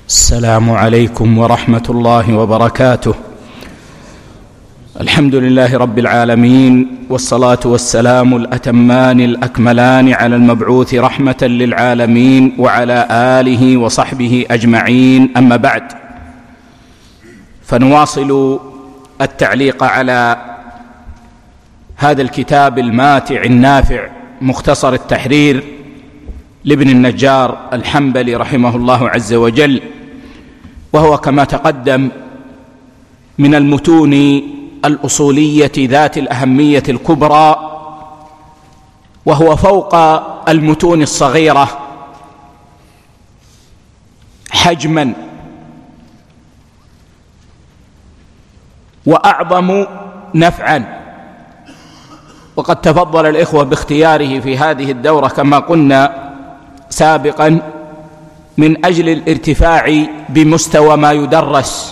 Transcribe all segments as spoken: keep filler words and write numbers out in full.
السلام عليكم ورحمة الله وبركاته. الحمد لله رب العالمين، والصلاة والسلام الأتمان الأكملان على المبعوث رحمة للعالمين وعلى آله وصحبه أجمعين، أما بعد، فنواصل التعليق على هذا الكتاب الماتع النافع مختصر التحرير لابن النجار الحنبلي رحمه الله عز وجل، وهو كما تقدم من المتون الأصولية ذات الأهمية الكبرى، وهو فوق المتون الصغيرة حجما وأعظم نفعا. وقد تفضل الإخوة باختياره في هذه الدورة كما قلنا سابقا من أجل الارتفاع بمستوى ما يدرس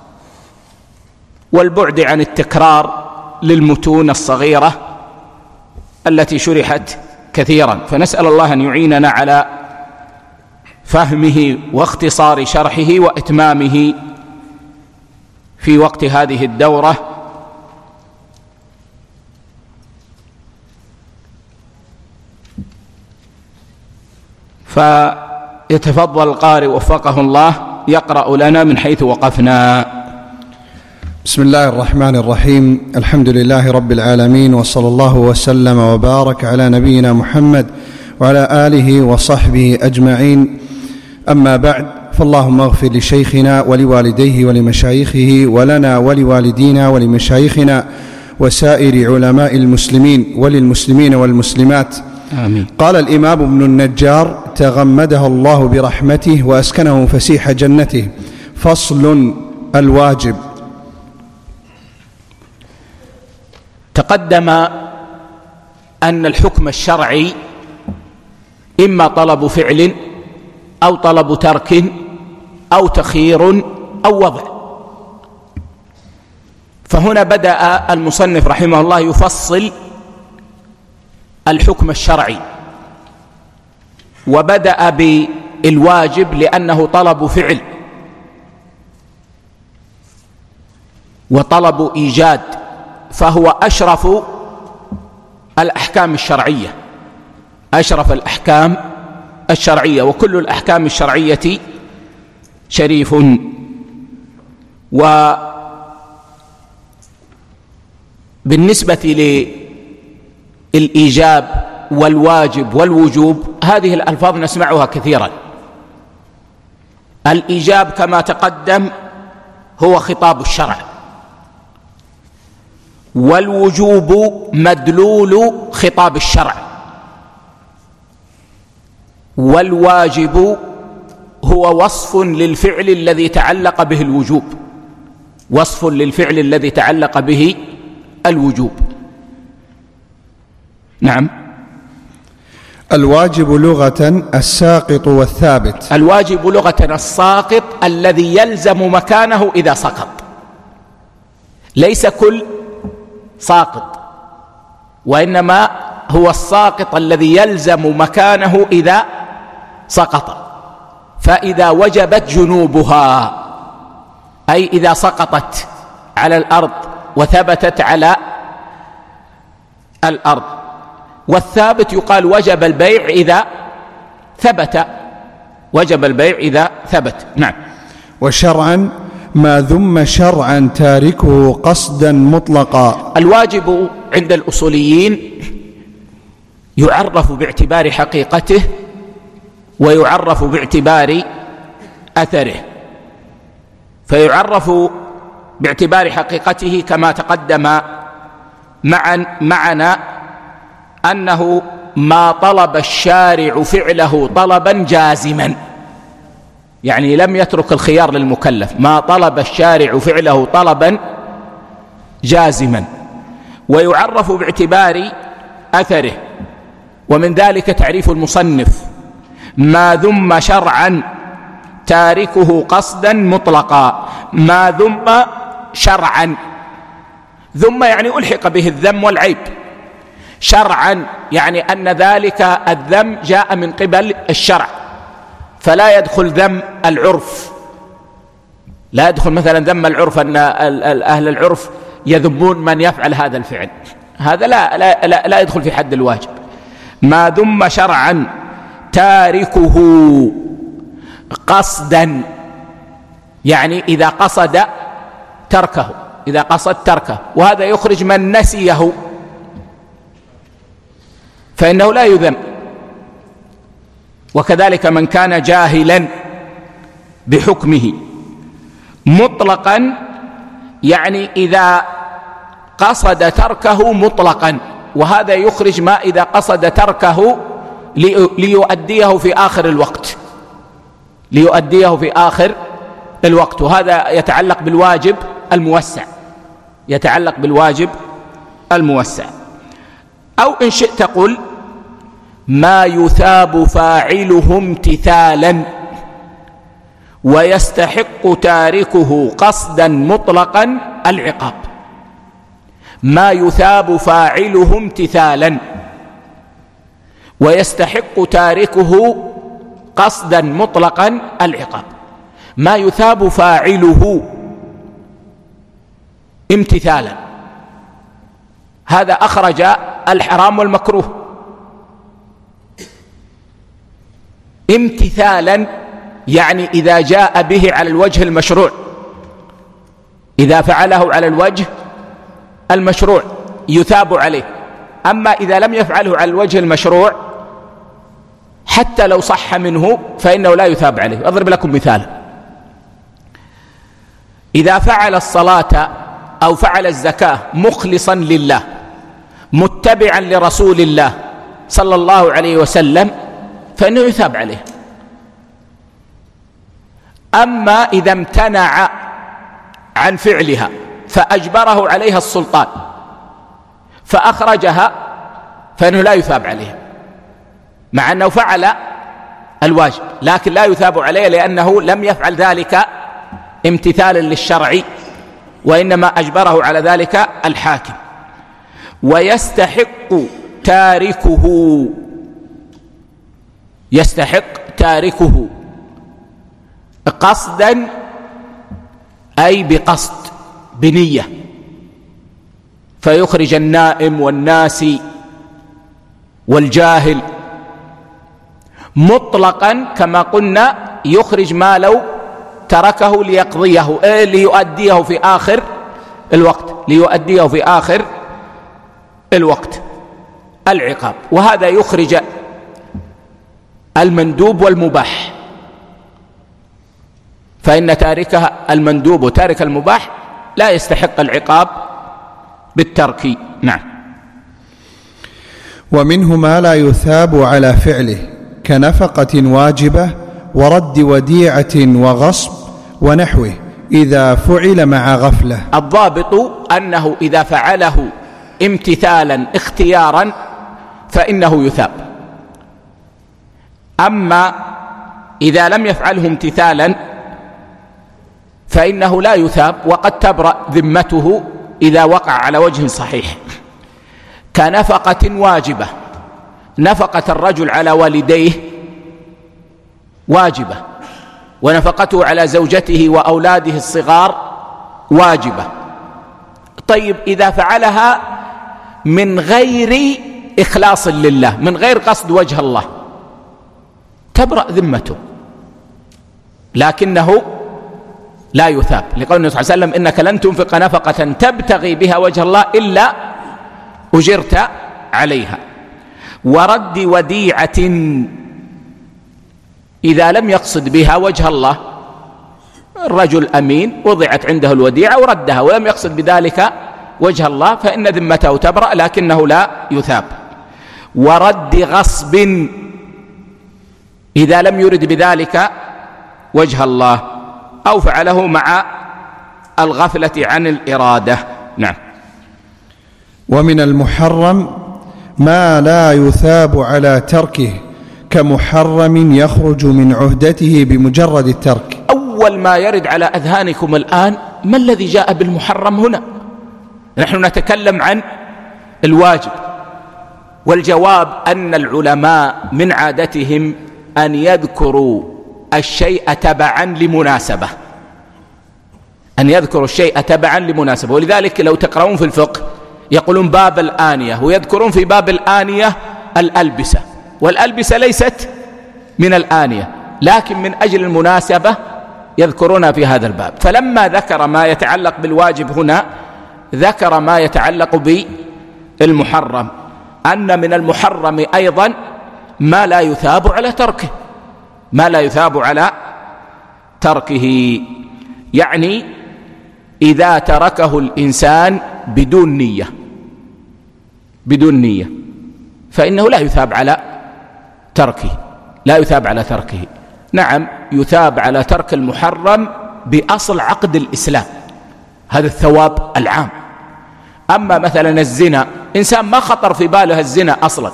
والبعد عن التكرار للمتون الصغيرة التي شرحت كثيرا، فنسأل الله أن يعيننا على فهمه واختصار شرحه وإتمامه في وقت هذه الدورة. فيتفضل القارئ وفقه الله يقرأ لنا من حيث وقفنا. بسم الله الرحمن الرحيم. الحمد لله رب العالمين، وصلى الله وسلم وبارك على نبينا محمد وعلى آله وصحبه أجمعين، أما بعد، فاللهم اغفر لشيخنا ولوالديه ولمشايخه ولنا ولوالدينا ولمشايخنا وسائر علماء المسلمين وللمسلمين والمسلمات، آمين. قال الإمام ابن النجار تغمده الله برحمته وأسكنه فسيح جنته: فصل: الواجب. تقدم أن الحكم الشرعي إما طلب فعل أو طلب ترك أو تخيير أو وضع، فهنا بدأ المصنف رحمه الله يفصل الحكم الشرعي، وبدأ بالواجب لأنه طلب فعل وطلب إيجاد، فهو أشرف الأحكام الشرعية، أشرف الأحكام الشرعية، وكل الأحكام الشرعية شريف. وبالنسبة للإيجاب والواجب والوجوب، هذه الألفاظ نسمعها كثيرا. الإيجاب كما تقدم هو خطاب الشرع، والوجوب مدلول خطاب الشرع، والواجب هو وصف للفعل الذي تعلق به الوجوب، وصف للفعل الذي تعلق به الوجوب. نعم. الواجب لغة الساقط والثابت. الواجب لغة الساقط الذي يلزم مكانه إذا سقط، ليس كل ساقط، وإنما هو الساقط الذي يلزم مكانه إذا سقط. فإذا وجبت جنوبها، أي إذا سقطت على الأرض وثبتت على الأرض. والثابت يقال وجب البيع إذا ثبت، وجب البيع إذا ثبت. نعم. وشرعا ما ذم شرعا تاركه قصدا مطلقا. الواجب عند الأصوليين يعرف باعتبار حقيقته ويعرف باعتبار أثره. فيعرف باعتبار حقيقته كما تقدم معا معنا أنه ما طلب الشارع فعله طلبا جازما، يعني لم يترك الخيار للمكلف، ما طلب الشارع فعله طلبا جازما. ويعرف باعتبار أثره، ومن ذلك تعريف المصنف: ما ذم شرعا تاركه قصدا مطلقا. ما ذم شرعا، ذم يعني ألحق به الذم والعيب، شرعا يعني أن ذلك الذم جاء من قبل الشرع، فلا يدخل ذم العرف لا يدخل مثلا ذم العرف أن أهل العرف يذمون من يفعل هذا الفعل، هذا لا, لا, لا, لا يدخل في حد الواجب. ما ذم شرعا تاركه قصدا، يعني إذا قصد تركه، إذا قصد تركه، وهذا يخرج من نسيه فإنه لا يذم، وكذلك من كان جاهلا بحكمه مطلقا، يعني إذا قصد تركه مطلقا، وهذا يخرج ما إذا قصد تركه ليؤديه في آخر الوقت، ليؤديه في آخر الوقت، وهذا يتعلق بالواجب الموسع، يتعلق بالواجب الموسع. أو إن شئت قل ما يثاب فاعله امتثالا ويستحق تاركه قصدا مطلقا العقاب. ما يثاب فاعله امتثالا ويستحق تاركه قصدا مطلقا العقاب. ما يثاب فاعله امتثالا، هذا أخرج الحرام والمكروه. امتثالا يعني إذا جاء به على الوجه المشروع، إذا فعله على الوجه المشروع يثاب عليه. أما إذا لم يفعله على الوجه المشروع حتى لو صح منه فإنه لا يثاب عليه. أضرب لكم مثال: إذا فعل الصلاة أو فعل الزكاة مخلصا لله متبعا لرسول الله صلى الله عليه وسلم فإنه يثاب عليه. أما إذا امتنع عن فعلها فأجبره عليها السلطان فأخرجها فإنه لا يثاب عليها، مع أنه فعل الواجب، لكن لا يثاب عليه لأنه لم يفعل ذلك امتثالا للشرع، وإنما أجبره على ذلك الحاكم. ويستحق تاركه، يستحق تاركه قصدا أي بقصد، بنية، فيخرج النائم والناسي والجاهل. مطلقا كما قلنا يخرج ما لو تركه ليقضيه، إيه ليؤديه في آخر الوقت، ليؤديه في آخر الوقت العقاب. وهذا يخرج المندوب والمباح، فإن تاركها المندوب وتارك المباح لا يستحق العقاب بالترك. نعم. ومنه ما لا يثاب على فعله كنفقة واجبة ورد وديعة وغصب ونحوه إذا فعل مع غفلة. الضابط أنه إذا فعله امتثالا اختيارا فإنه يثاب. أما إذا لم يفعله امتثالا فإنه لا يثاب، وقد تبرأ ذمته إذا وقع على وجه صحيح. كنفقة واجبة، نفقة الرجل على والديه واجبة، ونفقته على زوجته وأولاده الصغار واجبة. طيب إذا فعلها من غير إخلاص لله، من غير قصد وجه الله، تبرأ ذمته، لكنه لا يثاب، لقول النبي صلى الله عليه وسلم: إنك لن تنفق نفقة تبتغي بها وجه الله إلا أجرت عليها. ورد وديعة إذا لم يقصد بها وجه الله، الرجل أمين وضعت عنده الوديعة وردها ولم يقصد بذلك وجه الله فإن ذمته تبرأ لكنه لا يثاب. ورد غصب إذا لم يرد بذلك وجه الله أو فعله مع الغفلة عن الإرادة. نعم. ومن المحرم ما لا يثاب على تركه كمحرم يخرج من عهدته بمجرد الترك. أول ما يرد على أذهانكم الآن: ما الذي جاء بالمحرم هنا؟ نحن نتكلم عن الواجب. والجواب أن العلماء من عادتهم أن يذكروا الشيء تبعا لمناسبة، أن يذكروا الشيء تبعا لمناسبة. ولذلك لو تقرؤون في الفقه يقولون باب الآنية، ويذكرون في باب الآنية الألبسة، والألبسة ليست من الآنية، لكن من أجل المناسبة يذكرونها في هذا الباب. فلما ذكر ما يتعلق بالواجب هنا ذكر ما يتعلق بالمحرم، أن من المحرم أيضا ما لا يثاب على تركه، ما لا يثاب على تركه، يعني إذا تركه الإنسان بدون نية بدون نية فإنه لا يثاب على تركه لا يثاب على تركه نعم، يثاب على ترك المحرم بأصل عقد الإسلام، هذا الثواب العام. أما مثلا الزنا، إنسان ما خطر في باله الزنا أصلا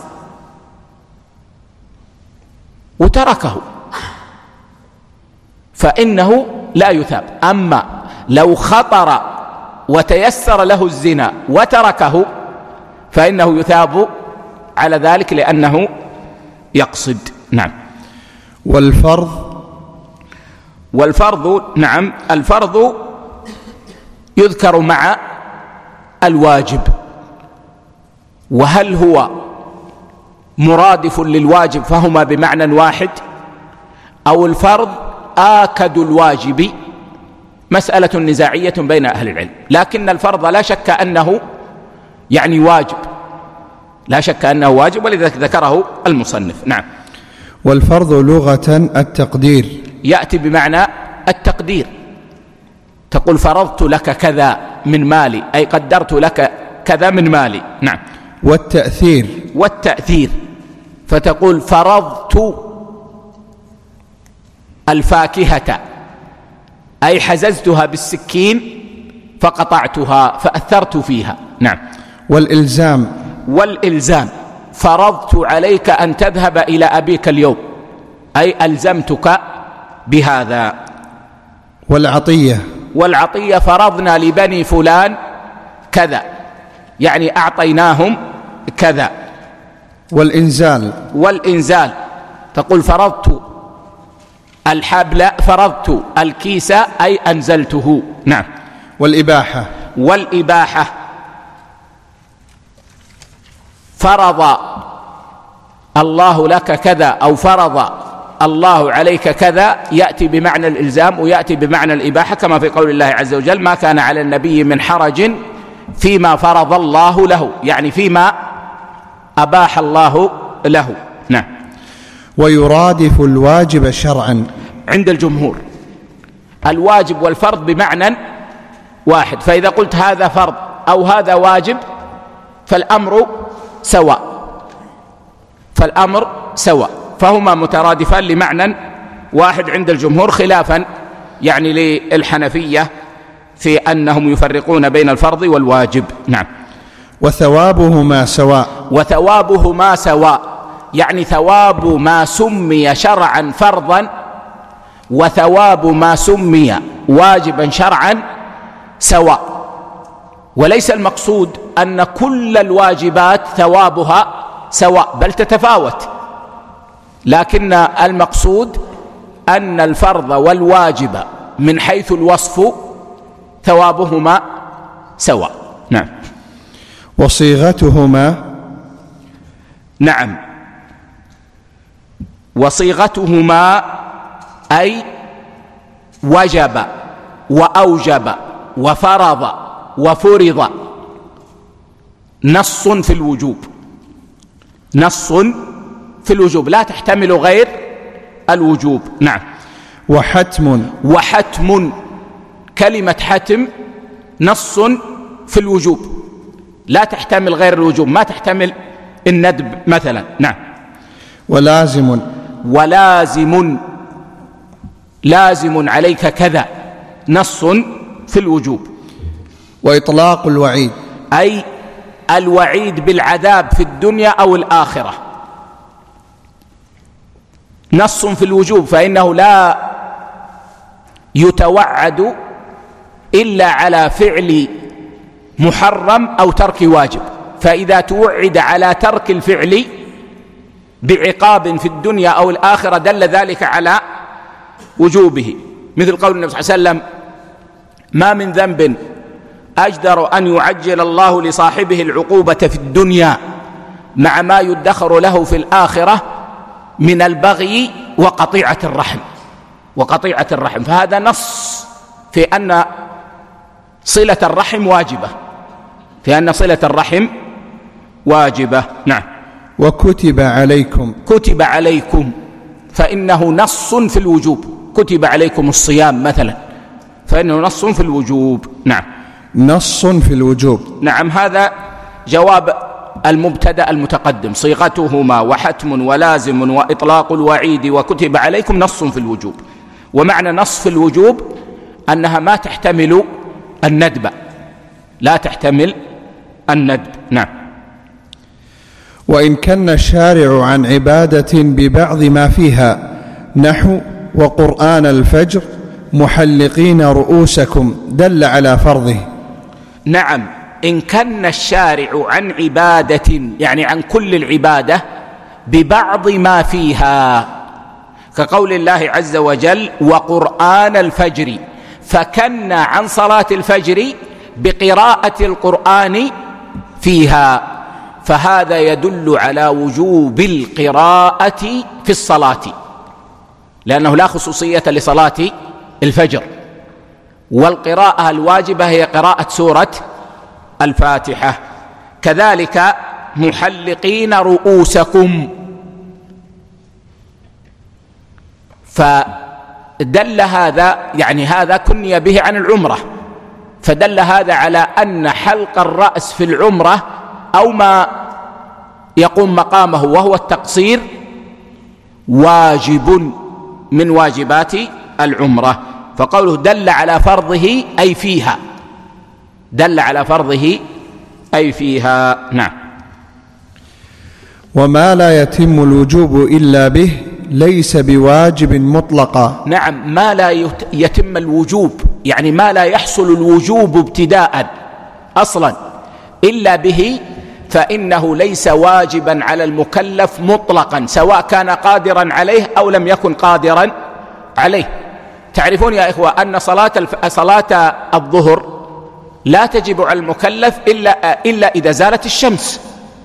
وتركه فإنه لا يثاب. أما لو خطر وتيسر له الزنا وتركه فإنه يثاب على ذلك لأنه يقصد. نعم. والفرض والفرض نعم، الفرض يذكر مع الواجب، وهل هو مرادف للواجب فهما بمعنى واحد، أو الفرض آكد الواجب، مسألة نزاعية بين أهل العلم، لكن الفرض لا شك أنه يعني واجب، لا شك أنه واجب، ولذلك ذكره المصنف. نعم. والفرض لغة التقدير، يأتي بمعنى التقدير، تقول فرضت لك كذا من مالي، أي قدرت لك كذا من مالي. نعم. والتأثير والتأثير، فتقول فرضت الفاكهة، أي حززتها بالسكين فقطعتها فأثرت فيها. نعم. والإلزام والإلزام، فرضت عليك أن تذهب إلى أبيك اليوم، أي ألزمتك بهذا. والعطية والعطية، فرضنا لبني فلان كذا، يعني أعطيناهم كذا. والإنزال والإنزال، تقول فرضت الحبل، فرضت الكيس، أي أنزلته. نعم. والإباحة والإباحة، فرض الله لك كذا أو فرض الله عليك كذا، يأتي بمعنى الإلزام ويأتي بمعنى الإباحة، كما في قول الله عز وجل: ما كان على النبي من حرج فيما فرض الله له، يعني فيما أباح الله له. نعم. ويرادف الواجب شرعا عند الجمهور الواجب والفرض بمعنى واحد، فإذا قلت هذا فرض أو هذا واجب فالأمر سواء فالأمر سواء فهما مترادفان لمعنى واحد عند الجمهور، خلافا يعني للحنفية في أنهم يفرقون بين الفرض والواجب. نعم. وثوابهما سواء وثوابهما سواء، يعني ثواب ما سمي شرعا فرضا وثواب ما سمي واجبا شرعا سواء، وليس المقصود أن كل الواجبات ثوابها سواء، بل تتفاوت، لكن المقصود أن الفرض والواجب من حيث الوصف ثوابهما سواء. نعم. وصيغتهما نعم، وصيغتهما أي وجب وأوجب وفرض وفرض، نص في الوجوب، نص في الوجوب لا تحتمل غير الوجوب. نعم. وحتم وحتم، كلمة حتم نص في الوجوب لا تحتمل غير الوجوب، ما تحتمل الندب مثلا. نعم. ولازم ولازم، لازم عليك كذا، نص في الوجوب. وإطلاق الوعيد، أي الوعيد بالعذاب في الدنيا أو الآخرة، نص في الوجوب، فإنه لا يتوعد إلا على فعل محرم أو ترك واجب، فإذا توعد على ترك الفعل بعقاب في الدنيا أو الآخرة دل ذلك على وجوبه، مثل قول النبي صلى الله عليه وسلم: ما من ذنب أجدر أن يعجل الله لصاحبه العقوبة في الدنيا مع ما يدخر له في الآخرة من البغي وقطيعة الرحم وقطيعة الرحم فهذا نص في أن صلة الرحم واجبة في أن صلة الرحم واجبة. نعم. وكتب عليكم كتب عليكم فإنه نص في الوجوب. كتب عليكم الصيام مثلا فإنه نص في الوجوب. نعم. نص في الوجوب. نعم. هذا جواب المبتدأ المتقدم صيغتهما وحتم ولازم وإطلاق الوعيد وكتب عليكم نص في الوجوب. ومعنى نص في الوجوب أنها ما تحتمل الندب لا تحتمل الندب. نعم. وإن كان الشارع عن عبادة ببعض ما فيها نحو وقرآن الفجر محلقين رؤوسكم دل على فرضه. نعم. إن كان الشارع عن عبادة يعني عن كل العبادة ببعض ما فيها كقول الله عز وجل وقرآن الفجر فكن عن صلاة الفجر بقراءة القرآن فيها فهذا يدل على وجوب القراءة في الصلاة لأنه لا خصوصية لصلاة الفجر والقراءة الواجبة هي قراءة سورة الفاتحة. كذلك محلقين رؤوسكم فدل هذا يعني هذا كني به عن العمرة فدل هذا على أن حلق الرأس في العمرة أو ما يقوم مقامه وهو التقصير واجب من واجبات العمرة فقوله دل على فرضه أي فيها دل على فرضه أي فيها. نعم. وما لا يتم الوجوب إلا به ليس بواجب مطلقا. نعم. ما لا يتم الوجوب يعني ما لا يحصل الوجوب ابتداء أصلا إلا به فإنه ليس واجبا على المكلف مطلقا سواء كان قادرا عليه أو لم يكن قادرا عليه. تعرفون يا إخوة أن صلاة, الف... صلاة الظهر لا تجب على المكلف إلا, إلا إذا زالت الشمس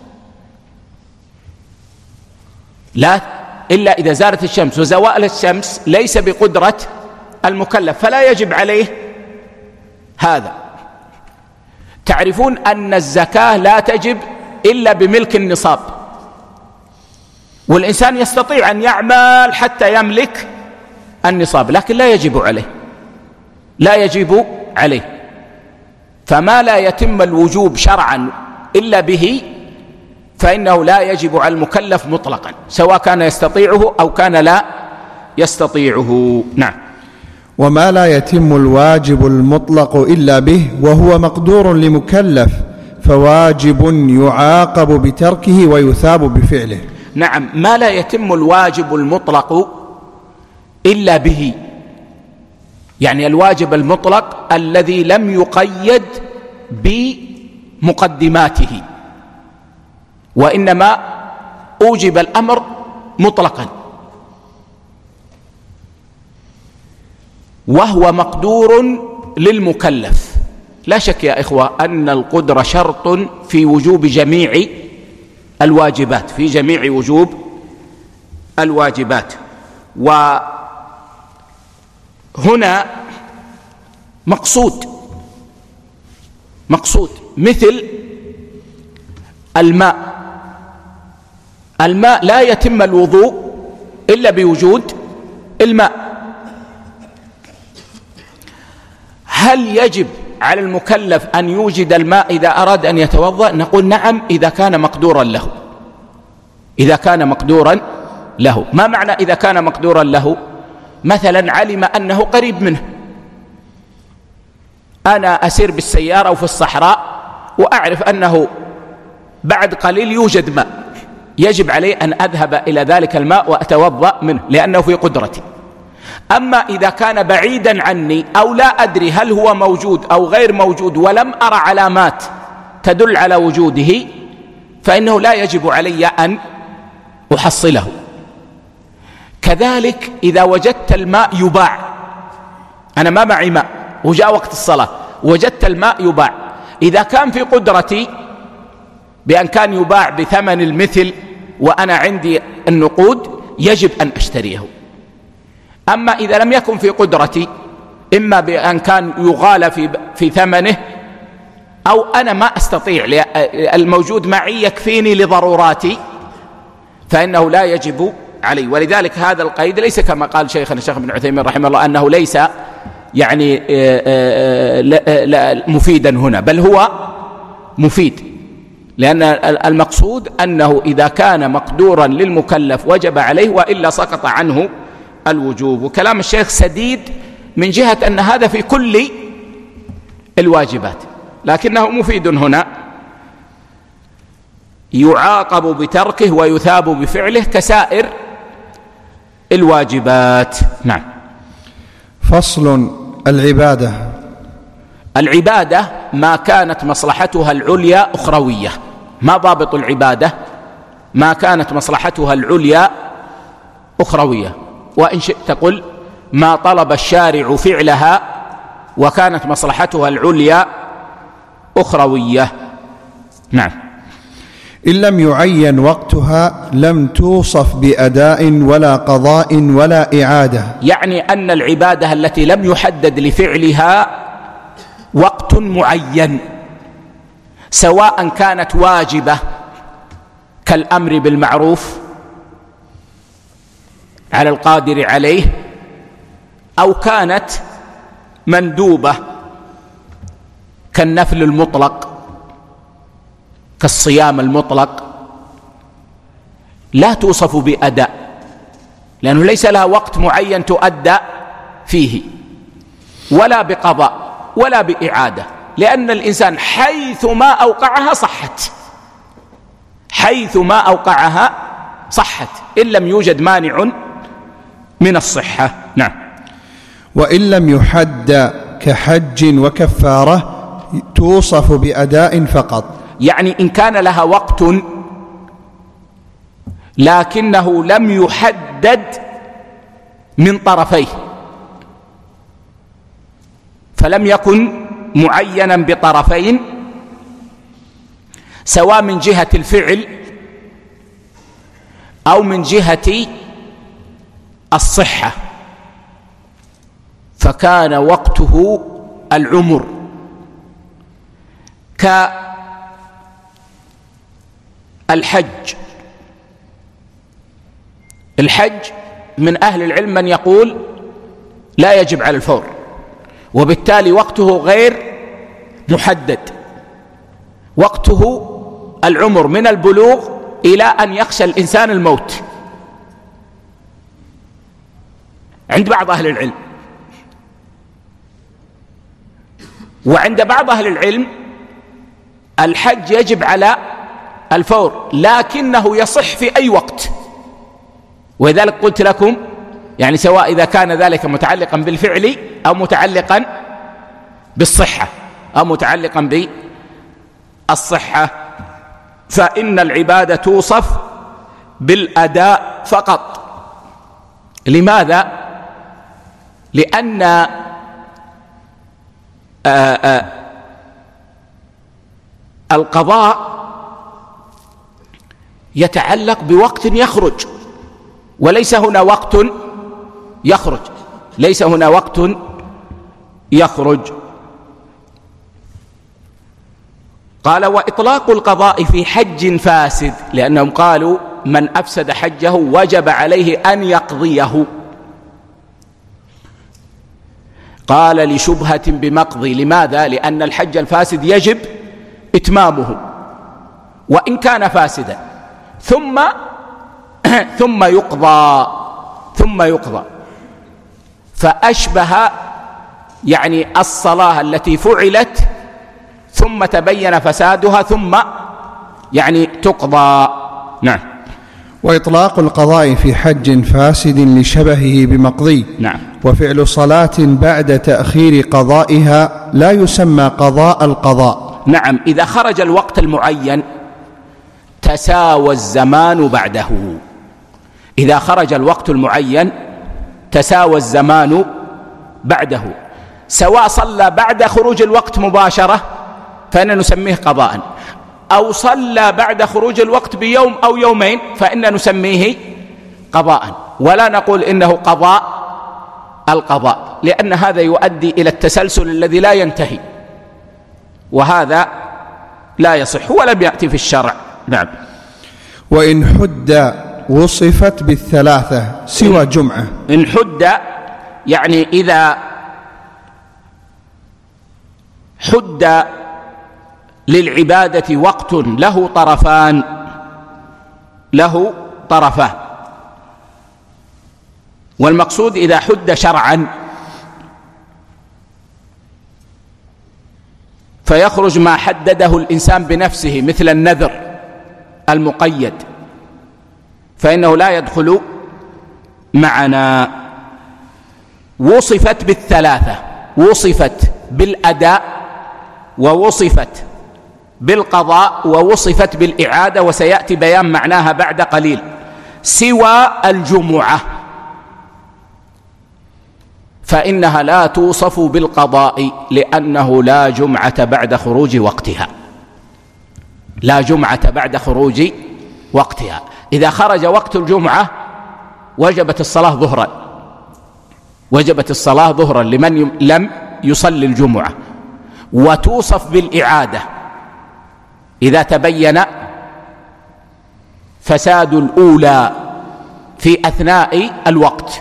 لا إلا إذا زالت الشمس وزوال الشمس ليس بقدرة المكلف فلا يجب عليه هذا. تعرفون أن الزكاة لا تجب إلا بملك النصاب والإنسان يستطيع أن يعمل حتى يملك النصاب لكن لا يجب عليه لا يجب عليه فما لا يتم الوجوب شرعا إلا به فإنه لا يجب على المكلف مطلقا سواء كان يستطيعه أو كان لا يستطيعه. نعم. وما لا يتم الواجب المطلق إلا به وهو مقدور لمكلف فواجب يعاقب بتركه ويثاب بفعله. نعم. ما لا يتم الواجب المطلق إلا به يعني الواجب المطلق الذي لم يقيد بمقدماته وإنما أوجب الأمر مطلقا وهو مقدور للمكلف. لا شك يا إخوة أن القدرة شرط في وجوب جميع الواجبات في جميع وجوب الواجبات. وهنا مقصود مقصود مثل الماء الماء لا يتم الوضوء إلا بوجود الماء. هل يجب على المكلف أن يوجد الماء إذا أراد أن يتوضأ؟ نقول نعم إذا كان مقدورا له إذا كان مقدورا له. ما معنى إذا كان مقدورا له؟ مثلا علم أنه قريب منه أنا أسير بالسيارة وفي الصحراء وأعرف أنه بعد قليل يوجد ماء يجب علي أن أذهب إلى ذلك الماء وأتوضأ منه لأنه في قدرتي. أما إذا كان بعيدا عني أو لا أدري هل هو موجود أو غير موجود ولم أرى علامات تدل على وجوده فإنه لا يجب علي أن أحصله. كذلك إذا وجدت الماء يباع أنا ما معي ماء وجاء وقت الصلاة وجدت الماء يباع، إذا كان في قدرتي بأن كان يباع بثمن المثل وأنا عندي النقود يجب أن أشتريه. أما إذا لم يكن في قدرتي، إما بأن كان يغالى في, في ثمنه، أو أنا ما أستطيع الموجود معي يكفيني لضروراتي، فإنه لا يجب علي. ولذلك هذا القيد ليس كما قال شيخنا الشيخ ابن عثيمين رحمه الله أنه ليس يعني مفيدا هنا، بل هو مفيد، لأن المقصود أنه إذا كان مقدورا للمكلف وجب عليه، وإلا سقط عنه الوجوب. وكلام الشيخ سديد من جهة أن هذا في كل الواجبات، لكنه مفيد هنا، يعاقب بتركه ويثاب بفعله كسائر الواجبات. نعم. فصل. العبادة. العبادة ما كانت مصلحتها العليا أخروية. ما ضابط العبادة؟ ما كانت مصلحتها العليا أخروية، وإن شئت قل ما طلب الشارع فعلها وكانت مصلحتها العليا أخروية. نعم. إن لم يعين وقتها لم توصف بأداء ولا قضاء ولا إعادة. يعني أن العبادة التي لم يحدد لفعلها وقت معين، سواء كانت واجبة كالأمر بالمعروف على القادر عليه، أو كانت مندوبة كالنفل المطلق كالصيام المطلق، لا توصف بأداء، لأنه ليس لها وقت معين تؤدى فيه، ولا بقضاء ولا بإعادة، لأن الإنسان حيث ما أوقعها صحت، حيث ما أوقعها صحت إن لم يوجد مانع من الصحة. نعم. وإن لم يحد كحج وكفارة توصف بأداء فقط. يعني إن كان لها وقت لكنه لم يحدد من طرفيه، فلم يكن معينا بطرفين، سواء من جهة الفعل أو من جهة الصحة، فكان وقته العمر. كالحج، الحج من أهل العلم من يقول لا يجب على الفور، وبالتالي وقته غير محدد، وقته العمر من البلوغ إلى أن يخشى الإنسان الموت عند بعض أهل العلم. وعند بعض أهل العلم الحج يجب على الفور، لكنه يصح في أي وقت. ولذلك قلت لكم يعني سواء إذا كان ذلك متعلقا بالفعل أو متعلقا بالصحة أو متعلقا بالصحة، فإن العبادة توصف بالأداء فقط. لماذا؟ لأن آآ آآ القضاء يتعلق بوقت يخرج، وليس هنا وقت يخرج، ليس هنا وقت يخرج. قال: وإطلاق القضاء في حج فاسد، لأنهم قالوا من أفسد حجه وجب عليه أن يقضيه. قال: لشبهة بمقضي. لماذا؟ لأن الحج الفاسد يجب إتمامه وإن كان فاسدا، ثم ثم يقضى ثم يقضى فأشبه يعني الصلاة التي فعلت ثم تبين فسادها ثم يعني تقضى. نعم. وإطلاق القضاء في حج فاسد لشبهه بمقضي. نعم. وفعل صلاة بعد تأخير قضائها لا يسمى قضاء القضاء. نعم. إذا خرج الوقت المعين تساوى الزمان بعده. إذا خرج الوقت المعين تساوى الزمان بعده. سواء صلى بعد خروج الوقت مباشرة فإن نسميه قضاء، أو صلى بعد خروج الوقت بيوم أو يومين فإن نسميه قضاء، ولا نقول إنه قضاء القضاء، لأن هذا يؤدي إلى التسلسل الذي لا ينتهي، وهذا لا يصح ولم يأتي في الشرع. نعم. وإن حد وصفت بالثلاثة سوى جمعة. إن حد يعني إذا حد للعبادة وقت له طرفان، له طرفان، والمقصود إذا حد شرعا فيخرج ما حدده الإنسان بنفسه مثل النذر المقيد، فإنه لا يدخل معنا. وصفت بالثلاثة، وصفت بالأداء، ووصفت بالقضاء، ووصفت بالإعادة، وسيأتي بيان معناها بعد قليل، سوى الجمعة فإنها لا توصف بالقضاء، لأنه لا جمعة بعد خروج وقتها، لا جمعة بعد خروج وقتها. إذا خرج وقت الجمعة وجبت الصلاة ظهرا، وجبت الصلاة ظهرا لمن لم يصلي الجمعة، وتوصف بالإعادة إذا تبين فساد الأولى في أثناء الوقت،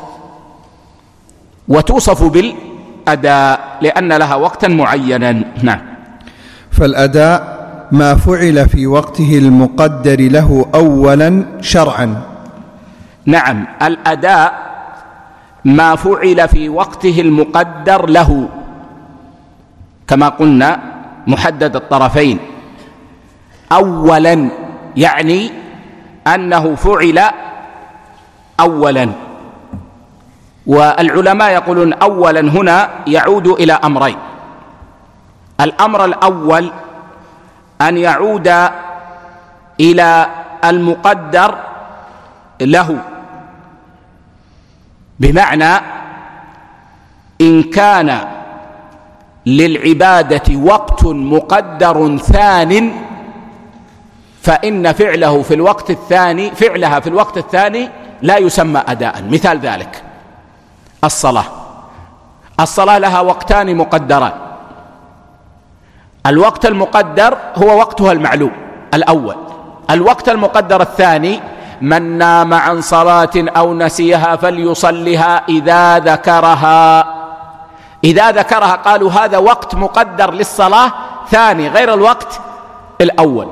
وتوصف بالأداء لأن لها وقتا معينا. نعم. فالأداء ما فعل في وقته المقدر له أولا شرعا. نعم، الأداء ما فعل في وقته المقدر له، كما قلنا محدد الطرفين، أولا يعني أنه فعل أولا. والعلماء يقولون أولا هنا يعود إلى أمرين. الأمر الأول أن يعود إلى المقدر له، بمعنى إن كان للعبادة وقت مقدر ثان فإن فعله في الوقت الثاني فعلها في الوقت الثاني لا يسمى أداء. مثال ذلك الصلاة، الصلاة لها وقتان مقدران، الوقت المقدر هو وقتها المعلوم الأول، الوقت المقدر الثاني من نام عن صلاة أو نسيها فليصلها إذا ذكرها. إذا ذكرها قالوا هذا وقت مقدر للصلاة ثاني غير الوقت الأول،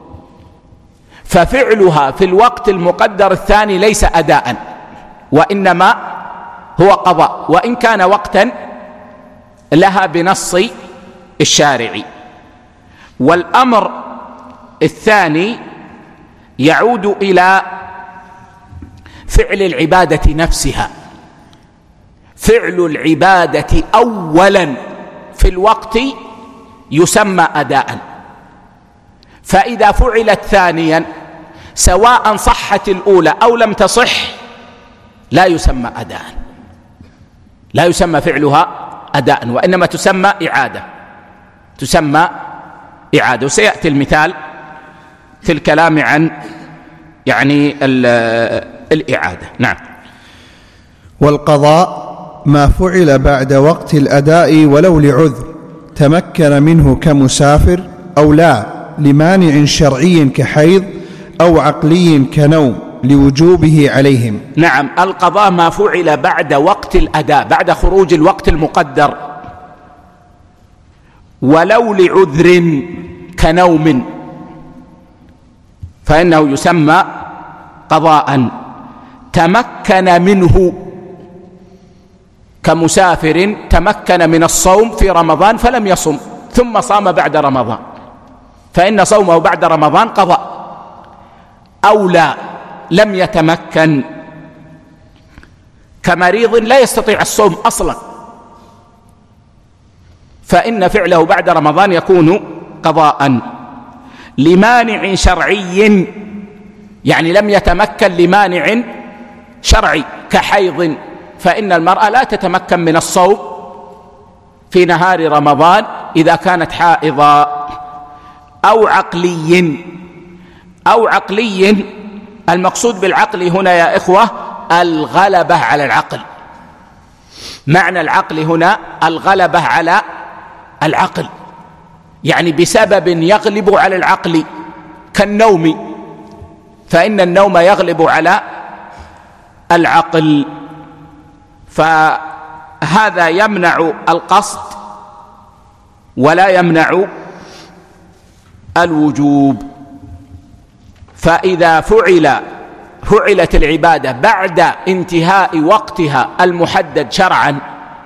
ففعلها في الوقت المقدر الثاني ليس أداء وإنما هو قضاء، وإن كان وقتا لها بنص الشارع. والأمر الثاني يعود إلى فعل العبادة نفسها، فعل العبادة أولا في الوقت يسمى أداء، فإذا فعلت ثانيا سواء صحت الأولى أو لم تصح لا يسمى أداء، لا يسمى فعلها أداء، وإنما تسمى إعادة، تسمى إعادة. وسيأتي المثال في الكلام عن يعني الإعادة. نعم. والقضاء ما فعل بعد وقت الأداء ولو لعذر تمكن منه كمسافر أو لا لمانع شرعي كحيض أو عقلي كنوم لوجوبه عليهم. نعم، القضاء ما فعل بعد وقت الأداء بعد خروج الوقت المقدر ولو لعذر كنوم فإنه يسمى قضاء. تمكن منه كمسافر تمكن من الصوم في رمضان فلم يصم ثم صام بعد رمضان فإن صومه بعد رمضان قضاء، أو لا لم يتمكن كمريض لا يستطيع الصوم أصلا فإن فعله بعد رمضان يكون قضاء. لمانع شرعي يعني لم يتمكن لمانع شرعي كحيض، فإن المرأة لا تتمكن من الصوم في نهار رمضان إذا كانت حائضة. أو عقلي أو عقلي المقصود بالعقل هنا يا إخوة الغلبة على العقل. معنى العقل هنا الغلبة على العقل، يعني بسبب يغلب على العقل كالنوم، فإن النوم يغلب على العقل، فهذا يمنع القصد ولا يمنع الوجوب. فإذا فعل فعلت العبادة بعد انتهاء وقتها المحدد شرعا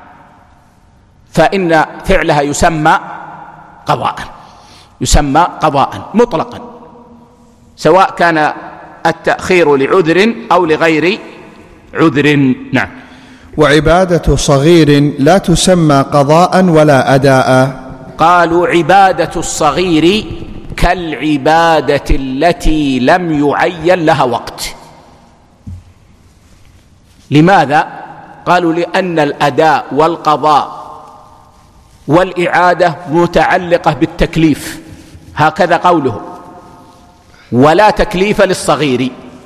فإن فعلها يسمى قضاء، يسمى قضاء مطلقا، سواء كان التأخير لعذر أو لغير عذر. نعم. وعبادة صغير لا تسمى قضاء ولا أداء. قالوا عبادة الصغير كالعبادة التي لم يعين لها وقت. لماذا؟ قالوا لأن الأداء والقضاء والإعادة متعلقة بالتكليف، هكذا قوله، ولا تكليف للصغير.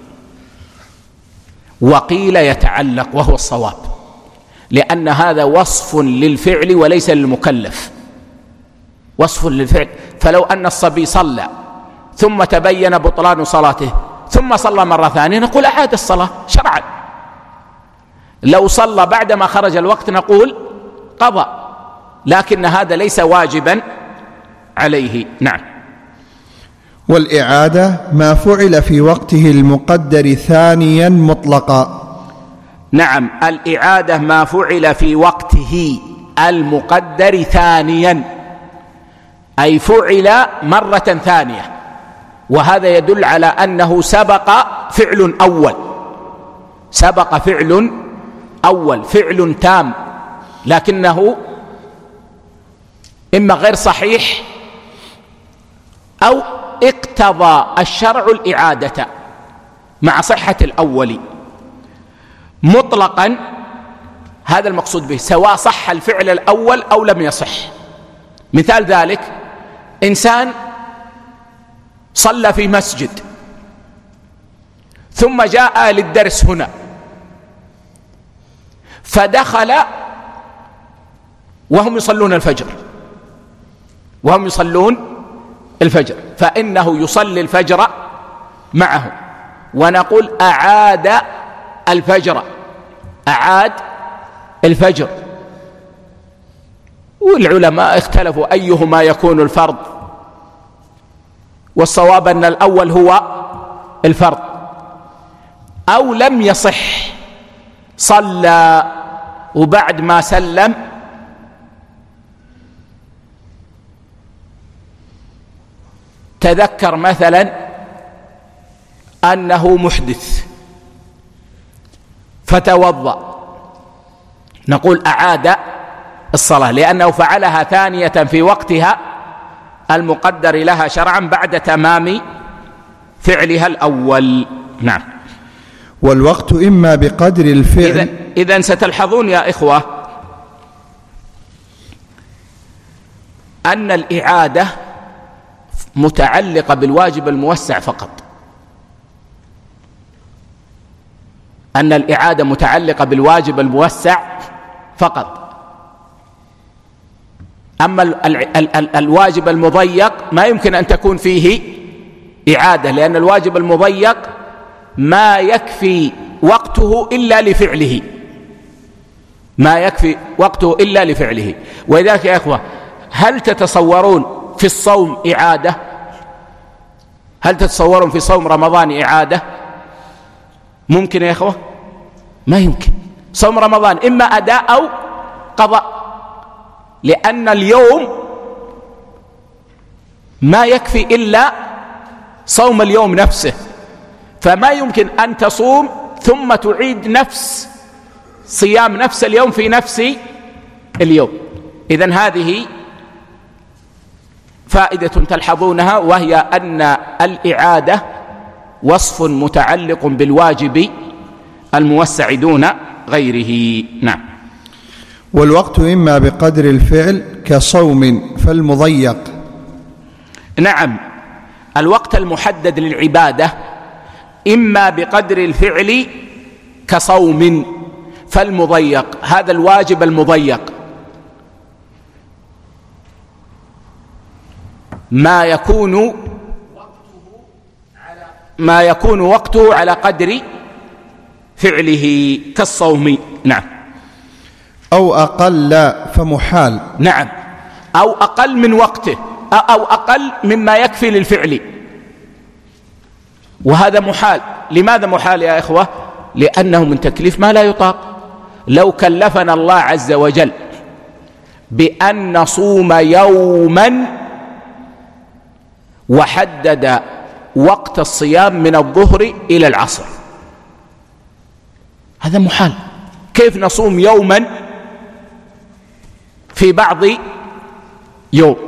وقيل يتعلق وهو الصواب، لأن هذا وصف للفعل وليس للمكلف، وصف للفعل. فلو أن الصبي صلى ثم تبين بطلان صلاته ثم صلى مرة ثانية نقول أعاد الصلاة شرعا. لو صلى بعدما خرج الوقت نقول قضى، لكن هذا ليس واجبا عليه. نعم. والإعادة ما فعل في وقته المقدر ثانيا مطلقا. نعم، الإعادة ما فعل في وقته المقدر ثانيا، أي فعل مرة ثانية، وهذا يدل على أنه سبق فعل أول، سبق فعل أول، فعل تام، لكنه إما غير صحيح أو اقتضى الشرع الإعادة مع صحة الأول مطلقا. هذا المقصود به، سواء صح الفعل الأول أو لم يصح. مثال ذلك إنسان صلى في مسجد ثم جاء للدرس هنا فدخل وهم يصلون الفجر وهم يصلون الفجر فإنه يصلي الفجر معه، ونقول أعاد الفجر، أعاد الفجر. والعلماء اختلفوا أيهما يكون الفرض، والصواب أن الأول هو الفرض. أو لم يصح، صلى وبعد ما سلم تذكر مثلا أنه محدث فتوضأ، نقول أعاد الصلاة لأنه فعلها ثانية في وقتها المقدر لها شرعا بعد تمام فعلها الأول. نعم. والوقت إما بقدر الفعل. إذن ستلحظون يا إخوة أن الإعادة متعلقة بالواجب الموسع فقط، أن الإعادة متعلقة بالواجب الموسع فقط. أما ال ال ال ال الواجب المضيق ما يمكن أن تكون فيه إعادة، لأن الواجب المضيق ما يكفي وقته إلا لفعله، ما يكفي وقته إلا لفعله. ولذلك يا إخوة هل تتصورون في الصوم إعادة؟ هل تتصورون في صوم رمضان إعادة؟ ممكن يا إخوة؟ ما يمكن. صوم رمضان إما أداء أو قضاء، لأن اليوم ما يكفي إلا صوم اليوم نفسه، فما يمكن أن تصوم ثم تعيد نفس صيام نفس اليوم في نفس اليوم. إذن هذه فائدة تلحظونها، وهي أن الإعادة وصف متعلق بالواجب الموسع دون غيره. نعم. والوقت إما بقدر الفعل كصوم فالمضيق. نعم، الوقت المحدد للعبادة إما بقدر الفعل كصوم فالمضيق، هذا الواجب المضيق، ما يكون ما يكون وقته على قدر فعله كالصوم. نعم. أو أقل فمحال. نعم، أو أقل من وقته أو أقل مما يكفي للفعل، وهذا محال. لماذا محال يا إخوة؟ لأنه من تكليف ما لا يطاق. لو كلفنا الله عز وجل بأن نصوم يوما وحدد وقت الصيام من الظهر إلى العصر، هذا محال. كيف نصوم يوما في بعض يوم؟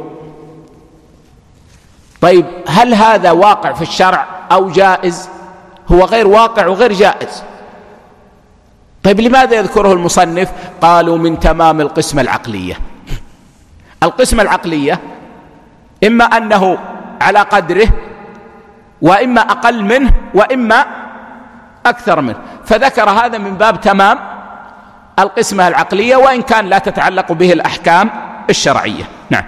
طيب هل هذا واقع في الشرع أو جائز؟ هو غير واقع وغير جائز. طيب لماذا يذكره المصنف؟ قالوا من تمام القسمة العقلية. القسمة العقلية إما أنه على قدره، وإما أقل منه، وإما أكثر منه، فذكر هذا من باب تمام القسمة العقلية، وإن كان لا تتعلق به الأحكام الشرعية. نعم.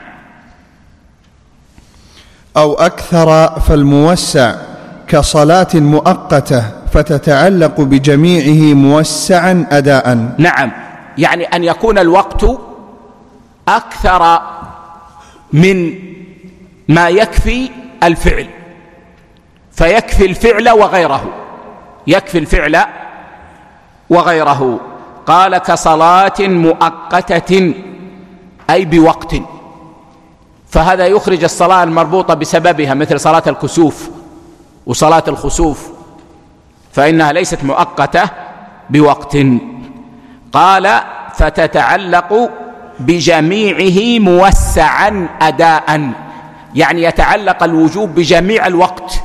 أو أكثر فالموسع كصلاة مؤقتة فتتعلق بجميعه موسعا أداء. نعم، يعني أن يكون الوقت أكثر من ما يكفي الفعل، فيكفي الفعل وغيره، يكفي الفعل وغيره. قال كصلاة مؤقتة أي بوقت، فهذا يخرج الصلاة المربوطة بسببها مثل صلاة الكسوف وصلاة الخسوف، فإنها ليست مؤقتة بوقت. قال فتتعلق بجميعه موسعا أداء، يعني يتعلق الوجوب بجميع الوقت.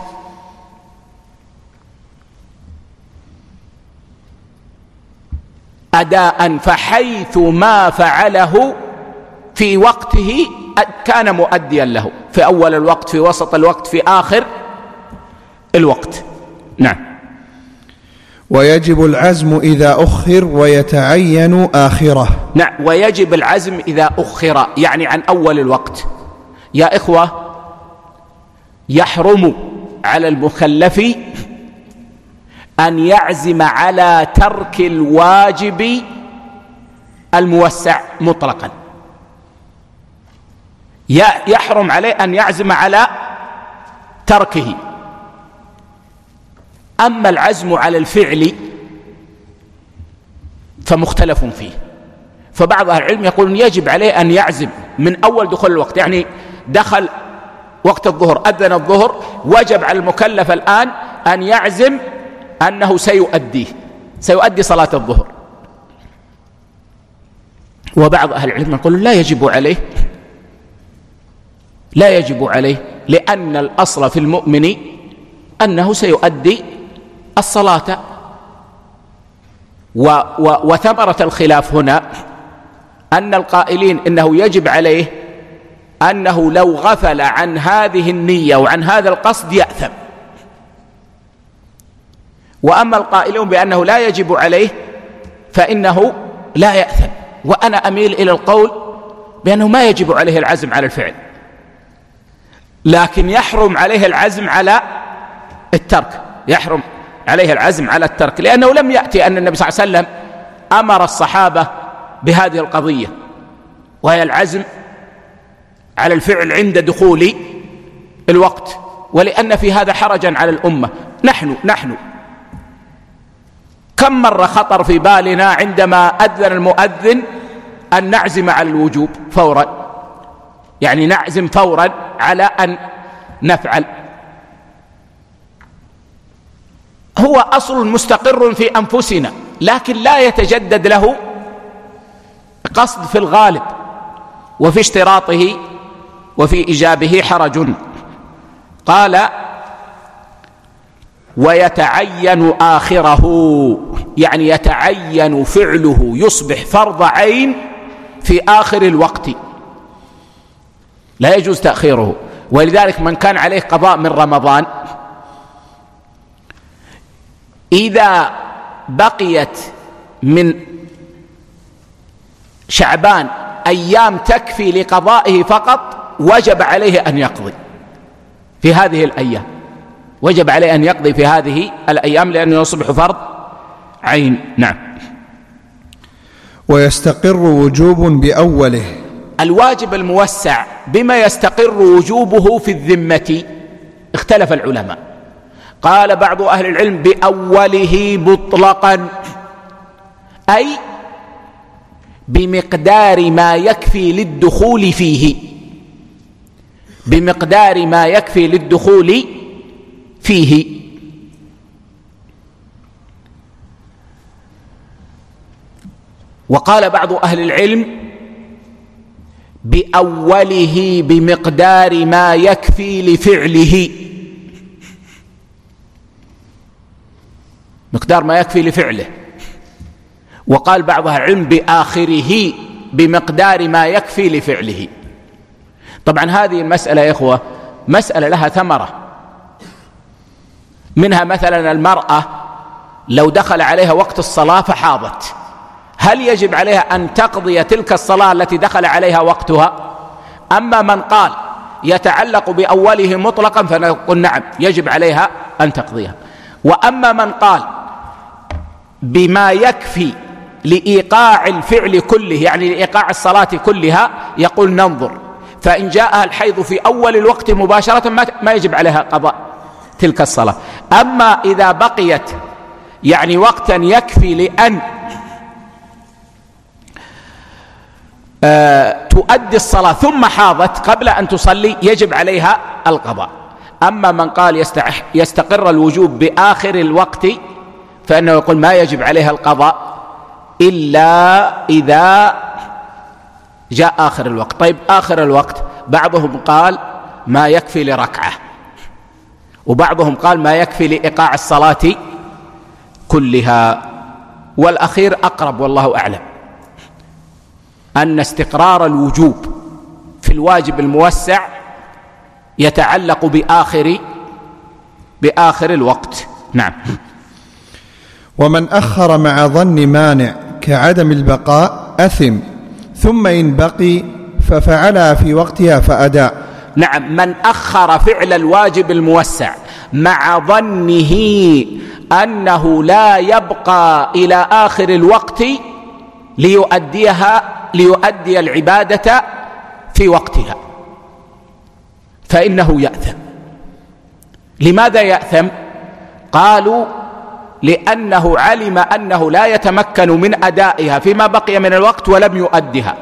أداء، فحيث ما فعله في وقته كان مؤديا له، في أول الوقت، في وسط الوقت، في آخر الوقت. نعم. ويجب العزم إذا أخر ويتعين آخره. نعم، ويجب العزم إذا أخر، يعني عن أول الوقت. يا إخوة، يحرم على المكلف أن يعزم على ترك الواجب الموسع مطلقا، يحرم عليه أن يعزم على تركه. أما العزم على الفعل فمختلف فيه، فبعض أهل العلم يقولون يجب عليه أن يعزم من أول دخول الوقت، يعني دخل وقت الظهر، أذن الظهر، وجب على المكلف الآن أن يعزم أنه سيؤديه سيؤدي صلاة الظهر. وبعض أهل العلم يقولون لا يجب عليه لا يجب عليه لأن الأصل في المؤمن أنه سيؤدي الصلاة. و و وثمرة الخلاف هنا أن القائلين إنه يجب عليه أنه لو غفل عن هذه النية وعن هذا القصد يأثم، وأما القائلون بأنه لا يجب عليه فإنه لا يأثم. وأنا أميل إلى القول بأنه ما يجب عليه العزم على الفعل، لكن يحرم عليه العزم على الترك، يحرم عليه العزم على الترك، لأنه لم يأتي أن النبي صلى الله عليه وسلم أمر الصحابة بهذه القضية، وهي العزم على الفعل عند دخول الوقت، ولأن في هذا حرجا على الأمة. نحن نحن كم مرة خطر في بالنا عندما أذن المؤذن أن نعزم على الوجوب فورا، يعني نعزم فورا على أن نفعل. هو أصل مستقر في أنفسنا، لكن لا يتجدد له قصد في الغالب، وفي اشتراطه وفي إيجابه حرج. قال ويتعين آخره، يعني يتعين فعله، يصبح فرض عين في آخر الوقت لا يجوز تأخيره. ولذلك من كان عليه قضاء من رمضان إذا بقيت من شعبان أيام تكفي لقضائه فقط وجب عليه أن يقضي في هذه الأيام، وجب عليه أن يقضي في هذه الأيام لأنه يصبح فرض عين. نعم. ويستقر وجوب بأوله. الواجب الموسع بما يستقر وجوبه في الذمة اختلف العلماء. قال بعض أهل العلم بأوله مطلقا، أي بمقدار ما يكفي للدخول فيه، بمقدار ما يكفي للدخول فيه. وقال بعض أهل العلم بأوله بمقدار ما يكفي لفعله، مقدار ما يكفي لفعله. وقال بعض أهل العلم بآخره بمقدار ما يكفي لفعله. طبعا هذه المسألة يا إخوة مسألة لها ثمرة، منها مثلا المرأة لو دخل عليها وقت الصلاة فحاضت، هل يجب عليها أن تقضي تلك الصلاة التي دخل عليها وقتها؟ أما من قال يتعلق بأوله مطلقا فنقول نعم يجب عليها أن تقضيها. وأما من قال بما يكفي لإيقاع الفعل كله، يعني لإيقاع الصلاة كلها، يقول ننظر، فإن جاءها الحيض في أول الوقت مباشرة ما يجب عليها قضاء تلك الصلاة. أما إذا بقيت يعني وقتا يكفي لأن أه تؤدي الصلاة ثم حاضت قبل أن تصلي يجب عليها القضاء. أما من قال يستقر الوجوب بآخر الوقت فإنه يقول ما يجب عليها القضاء إلا إذا جاء آخر الوقت. طيب آخر الوقت بعضهم قال ما يكفي لركعة، وبعضهم قال ما يكفي لإيقاع الصلاة كلها. والأخير أقرب والله أعلم، أن استقرار الوجوب في الواجب الموسع يتعلق بآخر بآخر الوقت. نعم. ومن أخر مع ظن مانع كعدم البقاء أثم، ثم إن بقي ففعلها في وقتها فأداء. نعم، من أخر فعل الواجب الموسع مع ظنه أنه لا يبقى إلى آخر الوقت ليؤديها ليؤدي العبادة في وقتها فإنه يأثم. لماذا يأثم؟ قالوا لأنه علم أنه لا يتمكن من أدائها فيما بقي من الوقت ولم يؤدها.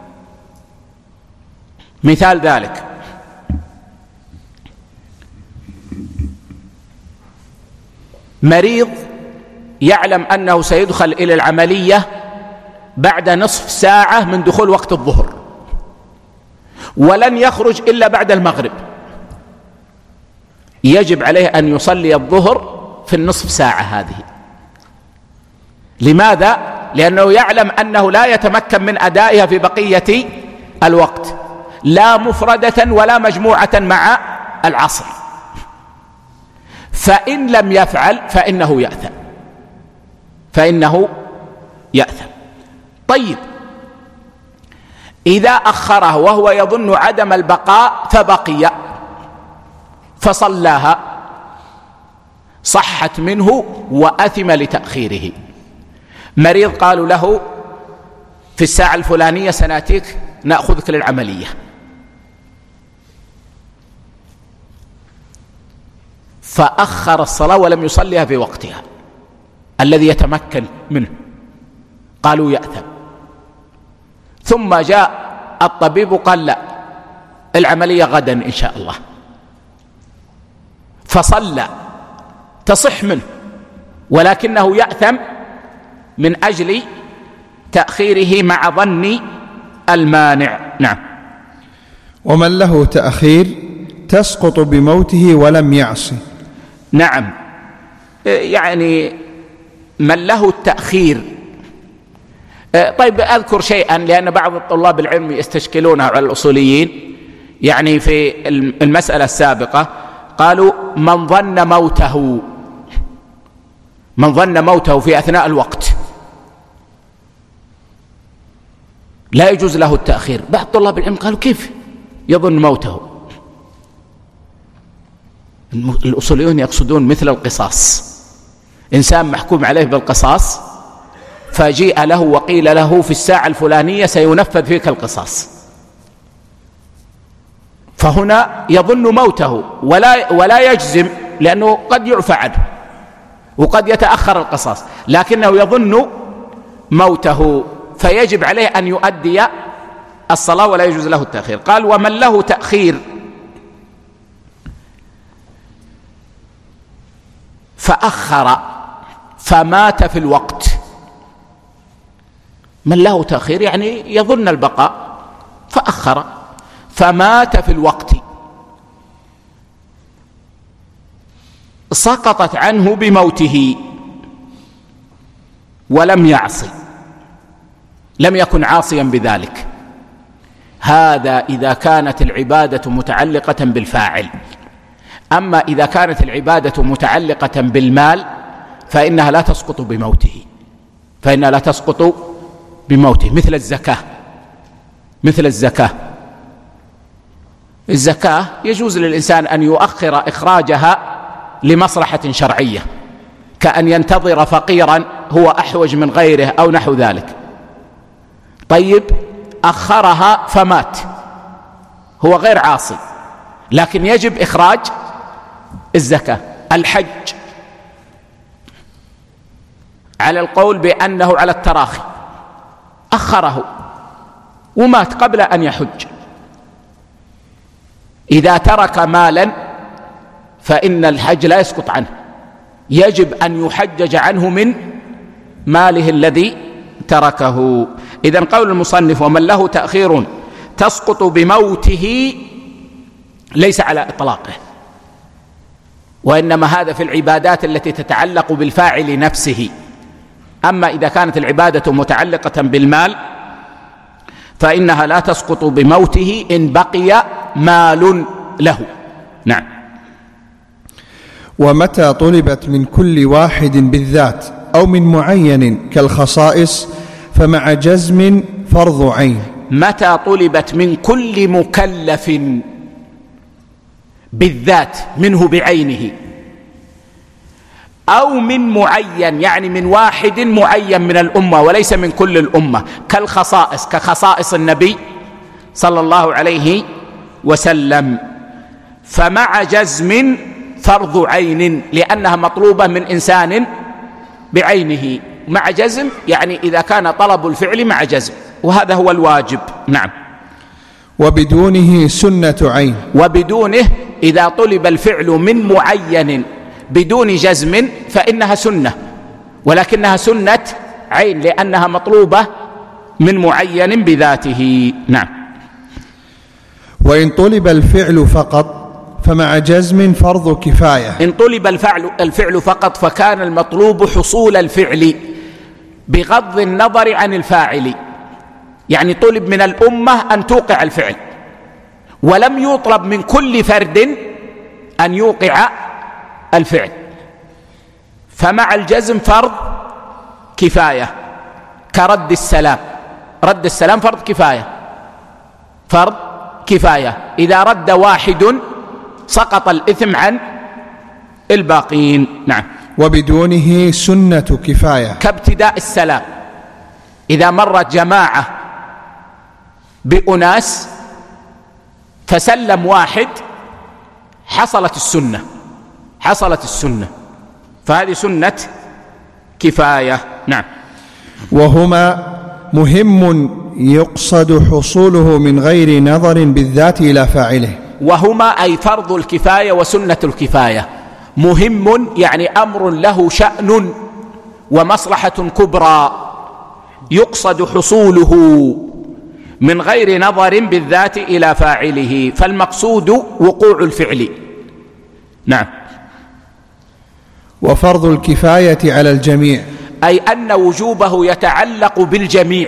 مثال ذلك مريض يعلم أنه سيدخل إلى العملية بعد نصف ساعة من دخول وقت الظهر ولن يخرج إلا بعد المغرب، يجب عليه أن يصلي الظهر في النصف ساعة هذه. لماذا؟ لأنه يعلم أنه لا يتمكن من أدائها في بقية الوقت، لا مفردة ولا مجموعة مع العصر، فإن لم يفعل فإنه يأثم فإنه يأثم. طيب إذا أخره وهو يظن عدم البقاء فبقي فصلاها صحت منه وأثم لتأخيره. مريض قالوا له في الساعة الفلانية سنأتيك نأخذك للعملية، فأخر الصلاة ولم يصليها في وقتها الذي يتمكن منه، قالوا يأثم. ثم جاء الطبيب قال لا، العملية غدا إن شاء الله، فصلى تصح منه ولكنه يأثم من أجل تأخيره مع ظن المانع. نعم. ومن له تأخير تسقط بموته ولم يعصي. نعم، يعني من له التأخير طيب أذكر شيئا لأن بعض الطلاب العلم يستشكلونه على الأصوليين. يعني في المسألة السابقة قالوا من ظن موته من ظن موته في أثناء الوقت لا يجوز له التأخير. بعض طلاب العلم قالوا كيف يظن موته؟ الأصوليون يقصدون مثل القصاص، إنسان محكوم عليه بالقصاص فجيء له وقيل له في الساعة الفلانية سينفذ فيك القصاص، فهنا يظن موته ولا ولا يجزم لأنه قد يعفى عنه وقد يتأخر القصاص، لكنه يظن موته فيجب عليه أن يؤدي الصلاة ولا يجوز له التأخير. قال ومن له تأخير فأخر فمات في الوقت. من له تأخير يعني يظن البقاء فأخر فمات في الوقت سقطت عنه بموته ولم يعصي، لم يكن عاصيا بذلك. هذا إذا كانت العبادة متعلقة بالفاعل. أما إذا كانت العبادة متعلقة بالمال فإنها لا تسقط بموته فإنها لا تسقط بموته مثل الزكاة. مثل الزكاة الزكاة يجوز للإنسان أن يؤخر إخراجها لمصلحة شرعية، كأن ينتظر فقيرا هو أحوج من غيره أو نحو ذلك. طيب أخرها فمات، هو غير عاصي لكن يجب إخراج الزكاة. الحج على القول بأنه على التراخي، أخره ومات قبل أن يحج. إذا ترك مالا فإن الحج لا يسقط عنه، يجب أن يحجج عنه من ماله الذي تركه. إذن قول المصنف ومن له تأخير تسقط بموته ليس على إطلاقه، وإنما هذا في العبادات التي تتعلق بالفاعل نفسه. أما إذا كانت العبادة متعلقة بالمال فإنها لا تسقط بموته إن بقي مال له. نعم. ومتى طلبت من كل واحد بالذات أو من معين كالخصائص فمع جزم فرض عين. متى طلبت من كل مكلف بالذات منه بعينه أو من معين يعني من واحد معين من الأمة وليس من كل الأمة، كالخصائص كخصائص النبي صلى الله عليه وسلم، فمع جزم فرض عين لأنها مطلوبة من إنسان بعينه. مع جزم يعني إذا كان طلب الفعل مع جزم، وهذا هو الواجب. نعم. وبدونه سنة عين. وبدونه إذا طلب الفعل من معين بدون جزم فإنها سنة، ولكنها سنة عين لأنها مطلوبة من معين بذاته. نعم. وإن طلب الفعل فقط فمع جزم فرض كفاية. إن طلب الفعل, الفعل فقط فكان المطلوب حصول الفعل بغض النظر عن الفاعل، يعني طلب من الأمة أن توقع الفعل ولم يطلب من كل فرد أن يوقع الفعل، فمع الجزم فرض كفاية كرد السلام. رد السلام فرض كفاية فرض كفاية إذا رد واحد سقط الإثم عن الباقين. نعم. وبدونه سنة كفاية كابتداء السلام، إذا مرت جماعة بأناس فسلم واحد حصلت السنة حصلت السنة فهذه سنة كفاية. نعم. وهما مهم يقصد حصوله من غير نظر بالذات إلى فاعله. وهما أي فرض الكفاية وسنة الكفاية. مهم يعني أمر له شأن ومصلحة كبرى يقصد حصوله من غير نظر بالذات إلى فاعله، فالمقصود وقوع الفعل. نعم. وفرض الكفاية على الجميع. أي أن وجوبه يتعلق بالجميع،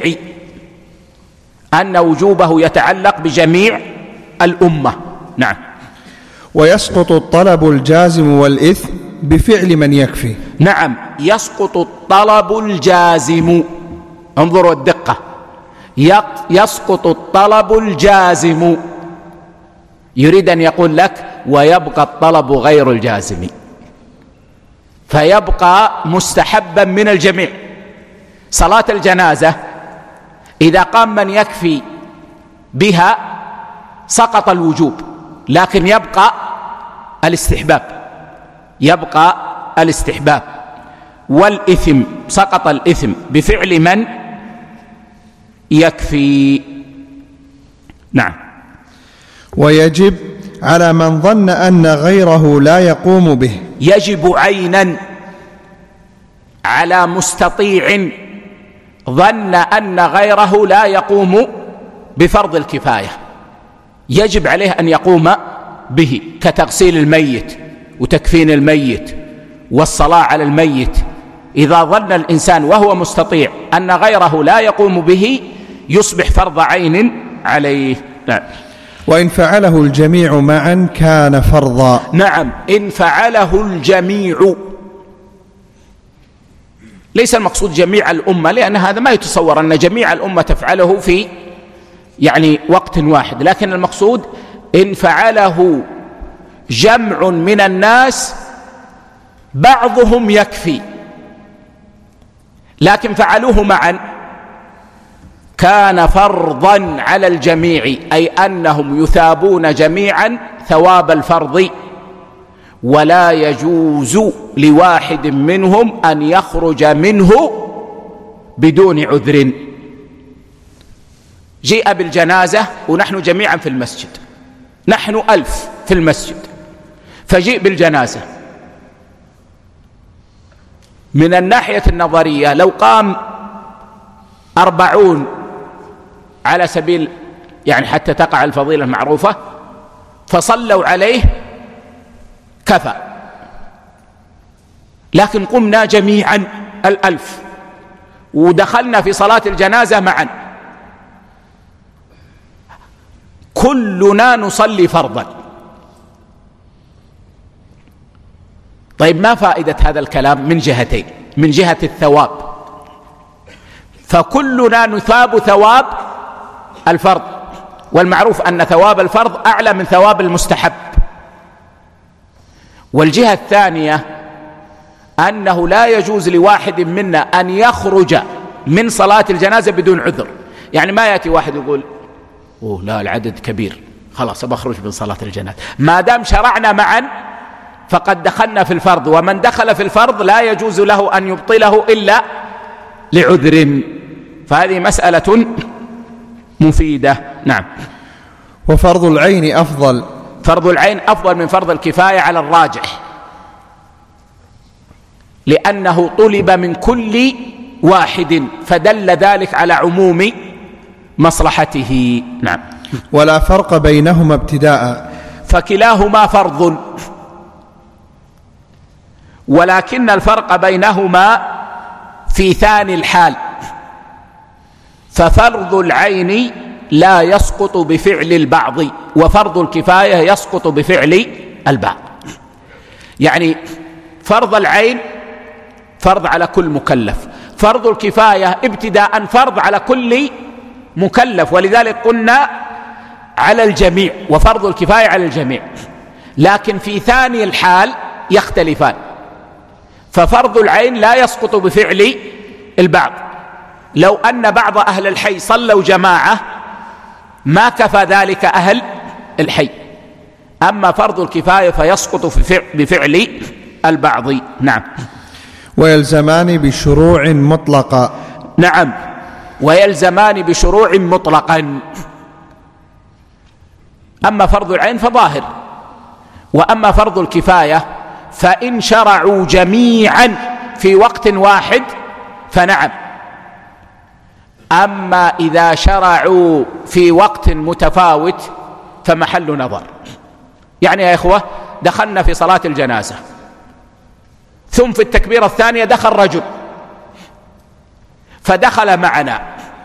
أن وجوبه يتعلق بجميع الأمة. نعم. ويسقط الطلب الجازم والإثم بفعل من يكفي. نعم، يسقط الطلب الجازم، انظروا الدقة، يسقط الطلب الجازم، يريد أن يقول لك ويبقى الطلب غير الجازم، فيبقى مستحبا من الجميع. صلاة الجنازة إذا قام من يكفي بها سقط الوجوب، لكن يبقى الاستحباب، يبقى الاستحباب. والإثم سقط الإثم بفعل من يكفي. نعم. ويجب على من ظن أن غيره لا يقوم به، يجب عينا على مستطيع ظن أن غيره لا يقوم بفرض الكفاية، يجب عليه أن يقوم به، كتغسيل الميت وتكفين الميت والصلاة على الميت. إذا ظن الإنسان وهو مستطيع أن غيره لا يقوم به يصبح فرض عين عليه. نعم. وإن فعله الجميع معا كان فرضا. نعم، إن فعله الجميع، ليس المقصود جميع الأمة، لأن هذا ما يتصور أن جميع الأمة تفعله في يعني وقت واحد، لكن المقصود إن فعله جمع من الناس بعضهم يكفي لكن فعلوه معا كان فرضا على الجميع، أي أنهم يثابون جميعا ثواب الفرض، ولا يجوز لواحد منهم أن يخرج منه بدون عذر. جيء بالجنازة ونحن جميعا في المسجد، نحن ألف في المسجد، فجيء بالجنازة. من الناحية النظرية لو قام أربعون على سبيل يعني حتى تقع الفضيلة المعروفة فصلوا عليه كفى، لكن قمنا جميعا الألف ودخلنا في صلاة الجنازة معا، كلنا نصلي فرضا. طيب ما فائدة هذا الكلام؟ من جهتين، من جهة الثواب فكلنا نثاب ثواب الفرض، والمعروف أن ثواب الفرض أعلى من ثواب المستحب. والجهة الثانية أنه لا يجوز لواحد منا أن يخرج من صلاة الجنازة بدون عذر. يعني ما يأتي واحد يقول أوه لا العدد كبير خلاص بخرج من صلاة الجنازة، ما دام شرعنا معا فقد دخلنا في الفرض، ومن دخل في الفرض لا يجوز له أن يبطله إلا لعذر. فهذه مسألة مفيدة. نعم. وفرض العين أفضل. فرض العين أفضل من فرض الكفاية على الراجح، لأنه طلب من كل واحد فدل ذلك على عموم مصلحته. نعم. ولا فرق بينهما ابتداء، فكلاهما فرض، ولكن الفرق بينهما في ثاني الحال، ففرض العين لا يسقط بفعل البعض وفرض الكفاية يسقط بفعل البعض. يعني فرض العين فرض على كل مكلف، فرض الكفاية ابتداء فرض على كل مكلف، ولذلك قلنا على الجميع، وفرض الكفاية على الجميع، لكن في ثاني الحال يختلفان. ففرض العين لا يسقط بفعل البعض، لو أن بعض أهل الحي صلوا جماعة ما كفى ذلك أهل الحي، أما فرض الكفاية فيسقط بفعل البعض. نعم. ويلزمان بشروع مطلقة. نعم، ويلزمان بشروع مطلقا. أما فرض العين فظاهر، وأما فرض الكفاية فإن شرعوا جميعا في وقت واحد فنعم، أما إذا شرعوا في وقت متفاوت فمحل نظر. يعني يا إخوة دخلنا في صلاة الجنازة، ثم في التكبيرة الثانية دخل رجل فدخل معنا،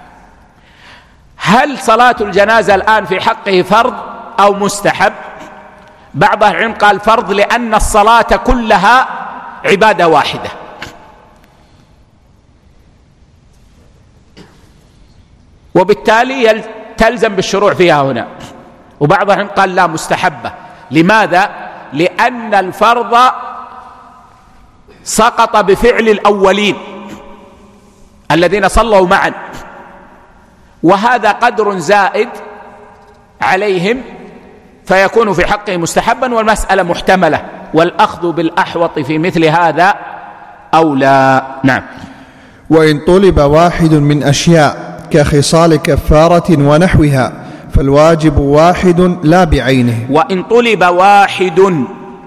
هل صلاة الجنازة الآن في حقه فرض أو مستحب؟ بعض أهل العلم قال فرض، لأن الصلاة كلها عبادة واحدة، وبالتالي تلزم بالشروع فيها هنا. وبعض أهل العلم قال لا، مستحبة. لماذا؟ لأن الفرض سقط بفعل الأولين الذين صلوا معا، وهذا قدر زائد عليهم فيكون في حقه مستحبا، والمسألة محتملة، والأخذ بالأحوط في مثل هذا أولى. نعم. وإن طلب واحد من أشياء كخصال كفارة ونحوها فالواجب واحد لا بعينه. وإن طلب واحد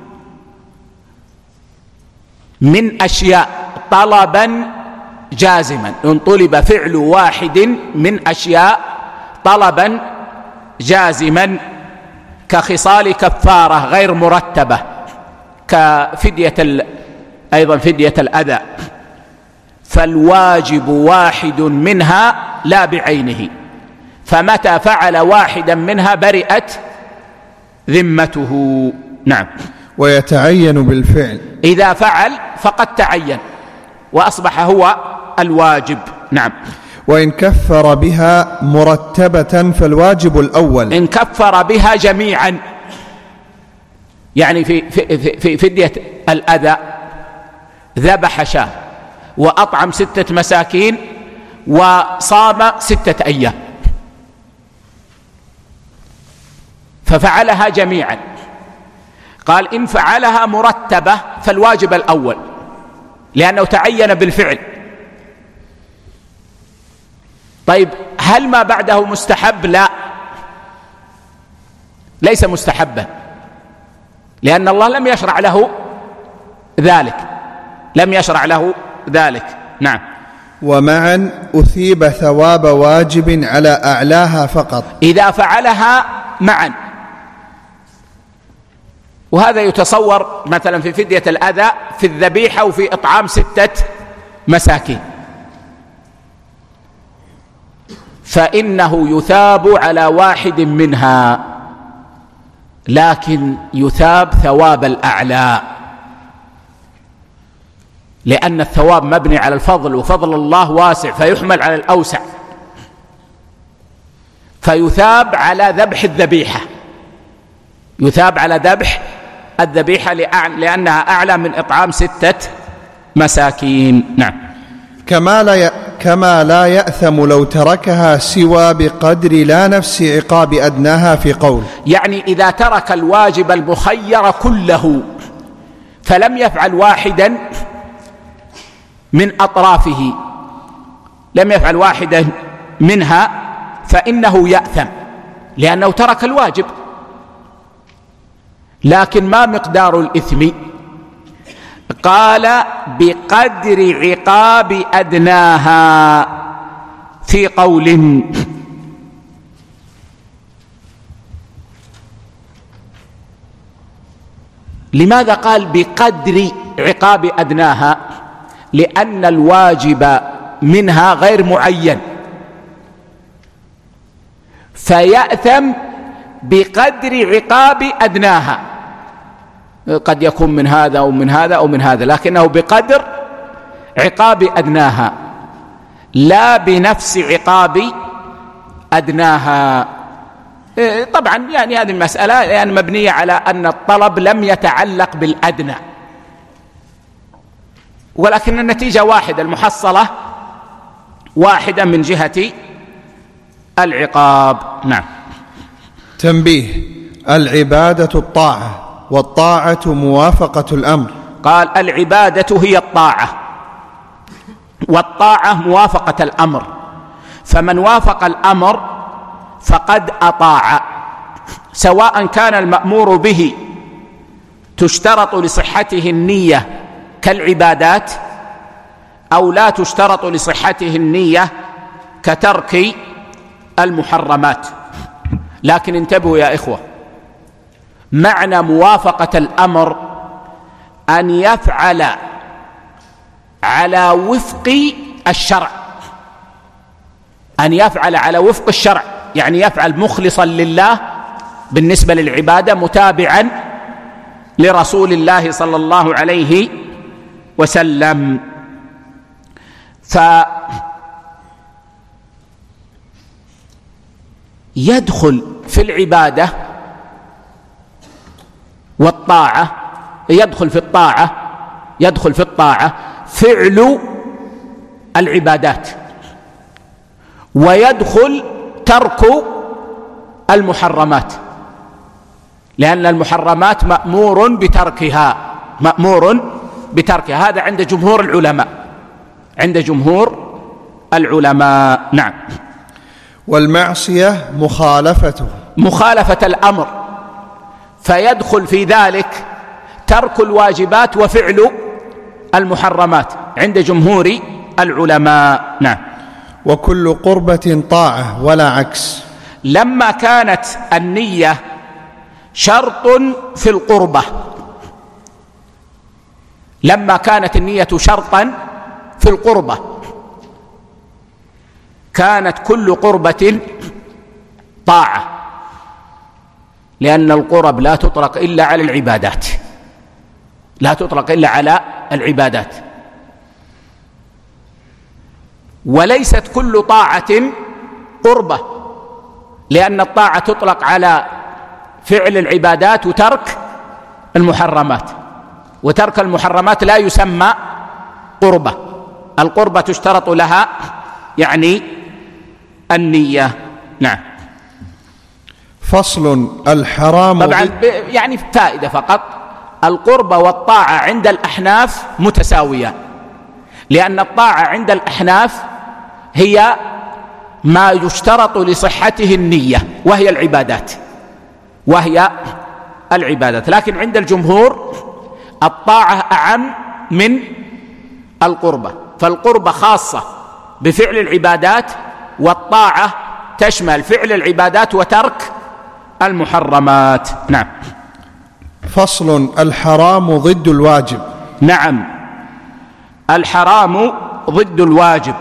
من أشياء طلبا جازما، إن طلب فعل واحد من أشياء طلبا جازما كخصال كفارة غير مرتبة، كفدية أيضا فدية الأذى، فالواجب واحد منها لا بعينه، فمتى فعل واحدا منها برئت ذمته. نعم. ويتعين بالفعل، إذا فعل فقد تعين وأصبح هو الواجب. نعم. وإن كفر بها مرتبة فالواجب الأول. إن كفر بها جميعا، يعني في, في, في, في فدية الأذى ذبح شاة وأطعم ستة مساكين وصام ستة أيام، ففعلها جميعا، قال إن فعلها مرتبة فالواجب الأول لأنه تعين بالفعل. طيب هل ما بعده مستحب؟ لا، ليس مستحبا، لأن الله لم يشرع له ذلك، لم يشرع له ذلك. نعم. ومعا أثيب ثواب واجب على أعلاها فقط إذا فعلها معا، وهذا يتصور مثلا في فدية الأذى في الذبيحة وفي إطعام ستة مساكين، فإنه يثاب على واحد منها، لكن يثاب ثواب الأعلى، لأن الثواب مبني على الفضل، وفضل الله واسع فيحمل على الأوسع، فيثاب على ذبح الذبيحة، يثاب على ذبح الذبيحة لأنها أعلى من إطعام ستة مساكين. نعم. كما لا ي... كما لا يأثم لو تركها سوى بقدر لا نفس عقاب أدناها في قول، يعني إذا ترك الواجب المخير كله فلم يفعل واحدا من أطرافه، لم يفعل واحدا منها، فإنه يأثم لأنه ترك الواجب. لكن ما مقدار الإثم؟ قال بقدر عقاب أدناها في قول. لماذا قال بقدر عقاب أدناها؟ لأن الواجب منها غير معين، فيأثم بقدر عقاب أدناها، قد يكون من هذا أو من هذا أو من هذا، لكنه بقدر عقاب أدناها لا بنفس عقاب أدناها. طبعا يعني هذه المسألة يعني مبنية على أن الطلب لم يتعلق بالأدنى، ولكن النتيجة واحدة، المحصلة واحدة من جهة العقاب. نعم. تنبيه: العبادة الطاعة، والطاعة موافقة الأمر. قال العبادة هي الطاعة، والطاعة موافقة الأمر، فمن وافق الأمر فقد أطاع، سواء كان المأمور به تشترط لصحته النية كالعبادات أو لا تشترط لصحته النية كترك المحرمات. لكن انتبهوا يا إخوة، معنى موافقة الأمر أن يفعل على وفق الشرع، أن يفعل على وفق الشرع، يعني يفعل مخلصا لله بالنسبة للعبادة، متابعا لرسول الله صلى الله عليه وسلم. فيدخل في العبادة والطاعة، يدخل في الطاعة يدخل في الطاعة فعل العبادات، ويدخل ترك المحرمات، لأن المحرمات مأمور بتركها مأمور بتركها هذا عند جمهور العلماء عند جمهور العلماء نعم. والمعصية مخالفته مخالفة الأمر، فيدخل في ذلك ترك الواجبات وفعل المحرمات عند جمهور العلماء نعم. وكل قربة طاعة ولا عكس. لما كانت النية شرط في القربة لما كانت النية شرطا في القربة كانت كل قربة طاعة، لأن القرب لا تطلق إلا على العبادات لا تطلق إلا على العبادات وليست كل طاعة قربة، لأن الطاعة تطلق على فعل العبادات وترك المحرمات، وترك المحرمات لا يسمى قربة. القربة تشترط لها يعني النية نعم. فصل. الحرام طبعا يعني فائدة فقط، القربة والطاعة عند الأحناف متساوية، لأن الطاعة عند الأحناف هي ما يشترط لصحته النية وهي العبادات وهي العبادات لكن عند الجمهور الطاعة أعم من القربة، فالقربة خاصة بفعل العبادات، والطاعة تشمل فعل العبادات وترك المحرمات نعم. فصل. الحرام ضد الواجب. نعم، الحرام ضد الواجب،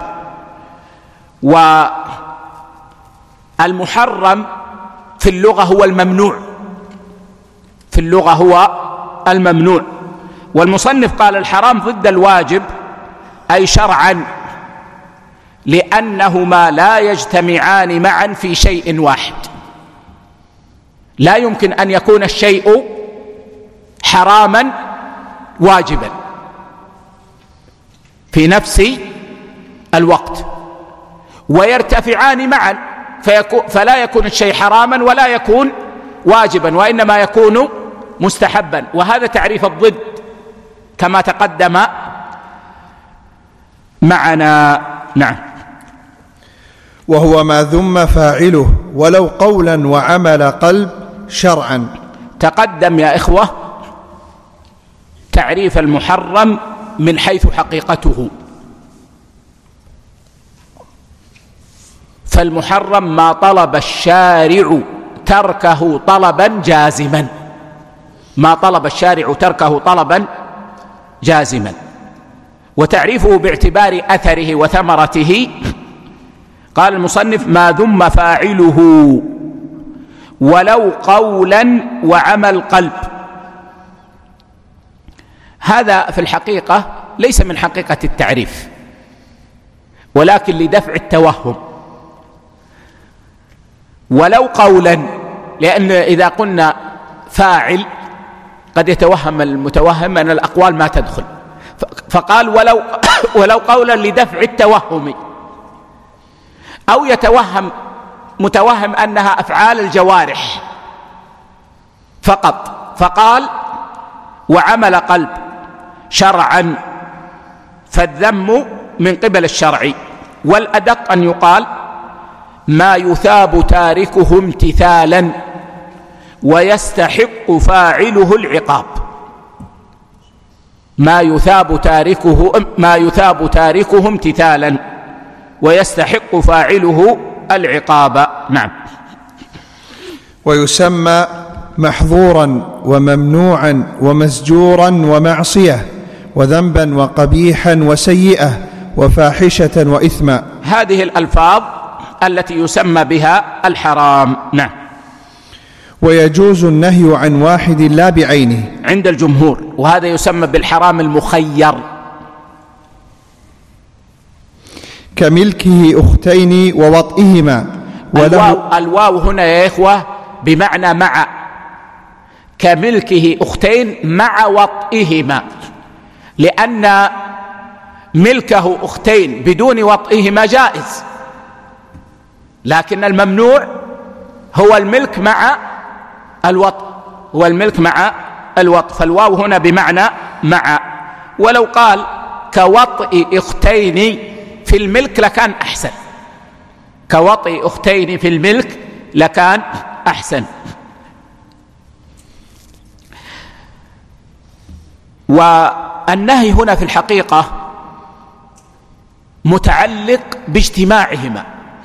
والمحرم في اللغة هو الممنوع في اللغة هو الممنوع والمصنف قال الحرام ضد الواجب أي شرعا، لأنهما لا يجتمعان معا في شيء واحد. لا يمكن أن يكون الشيء حراما واجبا في نفس الوقت، ويرتفعان معا، فلا يكون الشيء حراما ولا يكون واجبا، وإنما يكون مستحبا، وهذا تعريف الضد كما تقدم معنا نعم. وهو ما ذم فاعله ولو قولا وعمل قلب شرعا. تقدم يا إخوة تعريف المحرم من حيث حقيقته، فالمحرم ما طلب الشارع تركه طلبا جازما ما طلب الشارع تركه طلبا جازما وتعريفه باعتبار أثره وثمرته. قال المصنف ما ذم فاعله ولو قولا وعمل قلب. هذا في الحقيقة ليس من حقيقة التعريف، ولكن لدفع التوهم. ولو قولا، لأن إذا قلنا فاعل قد يتوهم المتوهم أن الأقوال ما تدخل، فقال ولو, ولو قولا لدفع التوهم، أو يتوهم متوهم أنها أفعال الجوارح فقط، فقال وعمل قلب شرعا، فالذم من قبل الشرع. والأدق أن يقال ما يثاب تاركه امتثالا ويستحق فاعله العقاب. ما يثاب تاركه ما يثاب تاركه امتثالا ويستحق فاعله العقاب نعم. ويسمى محظورا وممنوعا ومزجورا ومعصية وذنبا وقبيحا وسيئة وفاحشة وإثما. هذه الألفاظ التي يسمى بها الحرام. نعم. ويجوز النهي عن واحد لا بعينه عند الجمهور، وهذا يسمى بالحرام المخير. كملكه أختين ووطئهما. الواو, الواو هنا يا إخوة بمعنى مع، كملكه أختين مع وطئهما، لأن ملكه أختين بدون وطئهما جائز، لكن الممنوع هو الملك مع الوطء، هو الملك مع الوطء، فالواو هنا بمعنى مع. ولو قال كوطئ أختين في الملك لكان أحسن، كوطئ أختين في الملك لكان أحسن. والنهي هنا في الحقيقة متعلق باجتماعهما،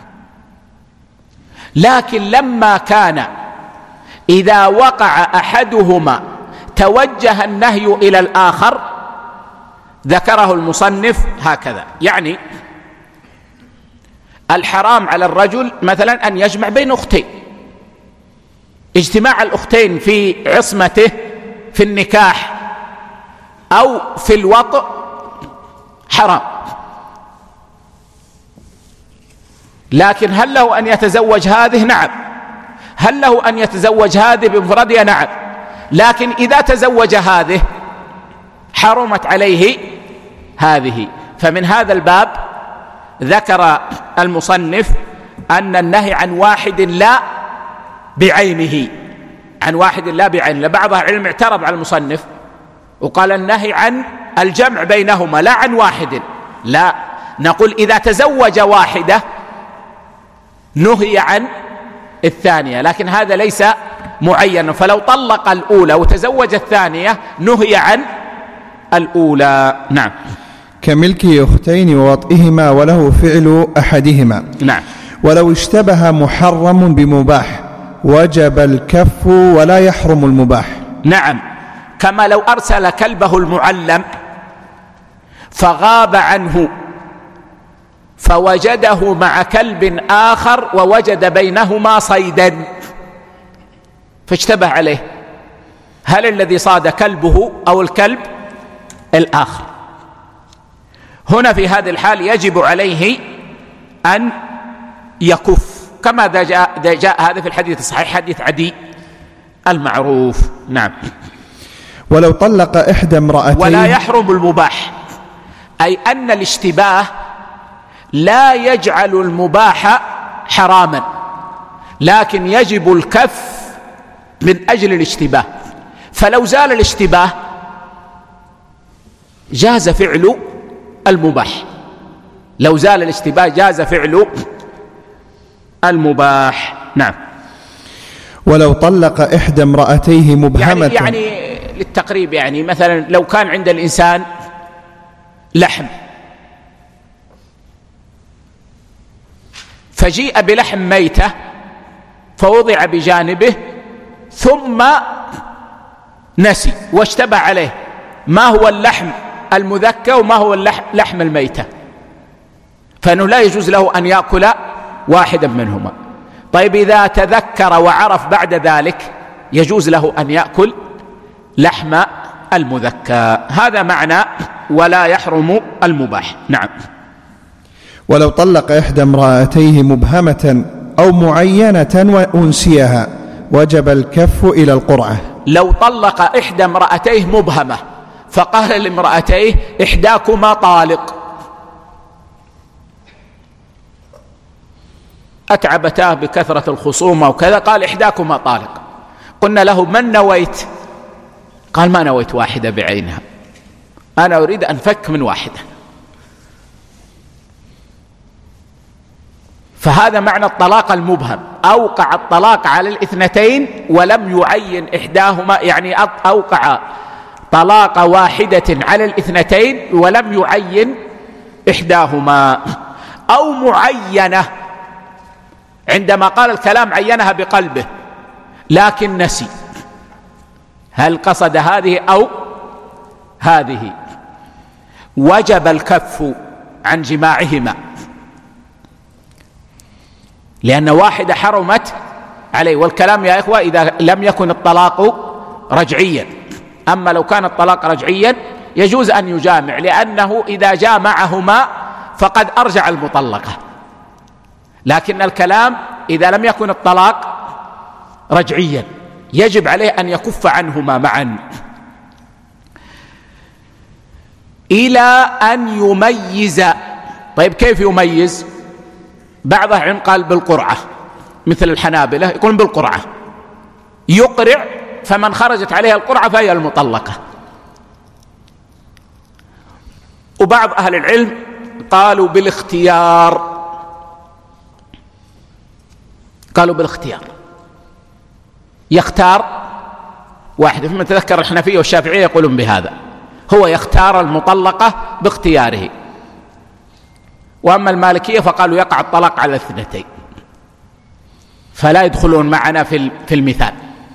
لكن لما كان إذا وقع أحدهما توجه النهي إلى الآخر ذكره المصنف هكذا. يعني الحرام على الرجل مثلا أن يجمع بين أختين، اجتماع الأختين في عصمته في النكاح أو في الوطء حرام، لكن هل له أن يتزوج هذه؟ نعم. هل له أن يتزوج هذه بمفردها؟ نعم. لكن إذا تزوج هذه حرمت عليه هذه. فمن هذا الباب ذكر المصنف أن النهي عن واحد لا بعينه، عن واحد لا بعينه. بعض العلم اعترض على المصنف وقال النهي عن الجمع بينهما لا عن واحد، لا، نقول إذا تزوج واحدة نهي عن الثانية، لكن هذا ليس معينا، فلو طلق الأولى وتزوج الثانية نهي عن الأولى. نعم. كملك أختين ووطئهما وله فعل أحدهما. نعم. ولو اشتبه محرم بمباح وجب الكف ولا يحرم المباح. نعم، كما لو أرسل كلبه المعلم فغاب عنه فوجده مع كلب آخر ووجد بينهما صيدا فاشتبه عليه، هل الذي صاد كلبه أو الكلب الآخر؟ هنا في هذه الحال يجب عليه أن يكف، كما جاء, جاء هذا في الحديث الصحيح حديث عدي المعروف. نعم. ولو طلق إحدى امرأتين. ولا يحرم المباح، أي أن الاشتباه لا يجعل المباح حراما، لكن يجب الكف من أجل الاشتباه. فلو زال الاشتباه جاز فعل المباح، لو زال الاشتباه جاز فعل المباح. نعم. ولو طلق إحدى امرأتيه مبهمة، يعني, يعني للتقريب، يعني مثلا لو كان عند الإنسان لحم فجيء بلحم ميتة فوضع بجانبه ثم نسي واشتبه عليه ما هو اللحم المذكى وما هو اللحم الميتة، فإنه لا يجوز له أن يأكل واحدا منهما. طيب إذا تذكر وعرف بعد ذلك يجوز له أن يأكل لحم المذكى. هذا معنى ولا يحرم المباح. نعم. ولو طلق إحدى امرأتيه مبهمة أو معينة وأنسيها وجب الكف إلى القرعة. لو طلق إحدى امرأتيه مبهمة فقال لامرأتيه إحداكما طالق، أتعبتاه بكثرة الخصومة وكذا، قال إحداكما طالق، قلنا له من نويت؟ قال ما نويت واحدة بعينها، أنا أريد أن فك من واحدة. فهذا معنى الطلاق المبهم، أوقع الطلاق على الاثنتين ولم يعين إحداهما، يعني أوقع طلاق واحدة على الاثنتين ولم يعين إحداهما. أو معينة، عندما قال الكلام عينها بقلبه لكن نسي هل قصد هذه أو هذه، وجب الكف عن جماعهما. لأن واحدة حرمت عليه. والكلام يا إخوة إذا لم يكن الطلاق رجعيا، أما لو كان الطلاق رجعيا يجوز أن يجامع، لأنه إذا جامعهما فقد أرجع المطلقة. لكن الكلام إذا لم يكن الطلاق رجعيا يجب عليه أن يكف عنهما معا إلى أن يميز. طيب كيف يميز؟ بعضهم قال بالقرعة، مثل الحنابلة يقولون بالقرعة، يقرع فمن خرجت عليها القرعة فهي المطلقة. وبعض أهل العلم قالوا بالاختيار، قالوا بالاختيار، يختار واحد. فيما تذكر الحنفية والشافعية يقولون بهذا، هو يختار المطلقة باختياره. وأما المالكية فقالوا يقع الطلاق على الاثنتين، فلا يدخلون معنا في في المثال.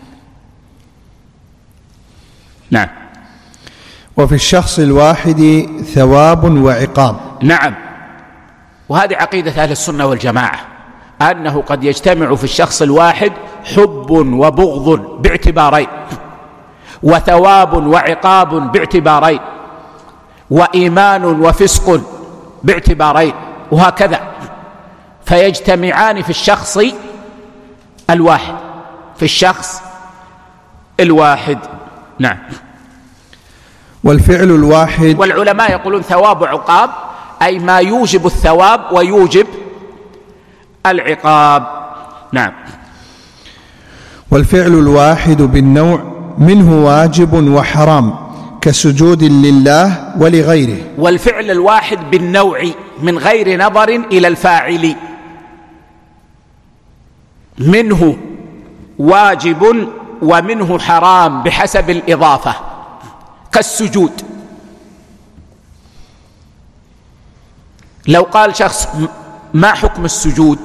نعم. وفي الشخص الواحد ثواب وعقاب. نعم، وهذه عقيدة أهل السنة والجماعة، أنه قد يجتمع في الشخص الواحد حب وبغض باعتبارين، وثواب وعقاب باعتبارين، وإيمان وفسق باعتبارين، وهكذا، فيجتمعان في الشخص الواحد، في الشخص الواحد. نعم. والفعل الواحد، والعلماء يقولون ثواب وعقاب، أي ما يوجب الثواب ويوجب العقاب. نعم. والفعل الواحد بالنوع منه واجب وحرام كسجود لله ولغيره. والفعل الواحد بالنوع من غير نظر إلى الفاعل، منه واجب ومنه حرام بحسب الإضافة، كالسجود. لو قال شخص ما حكم السجود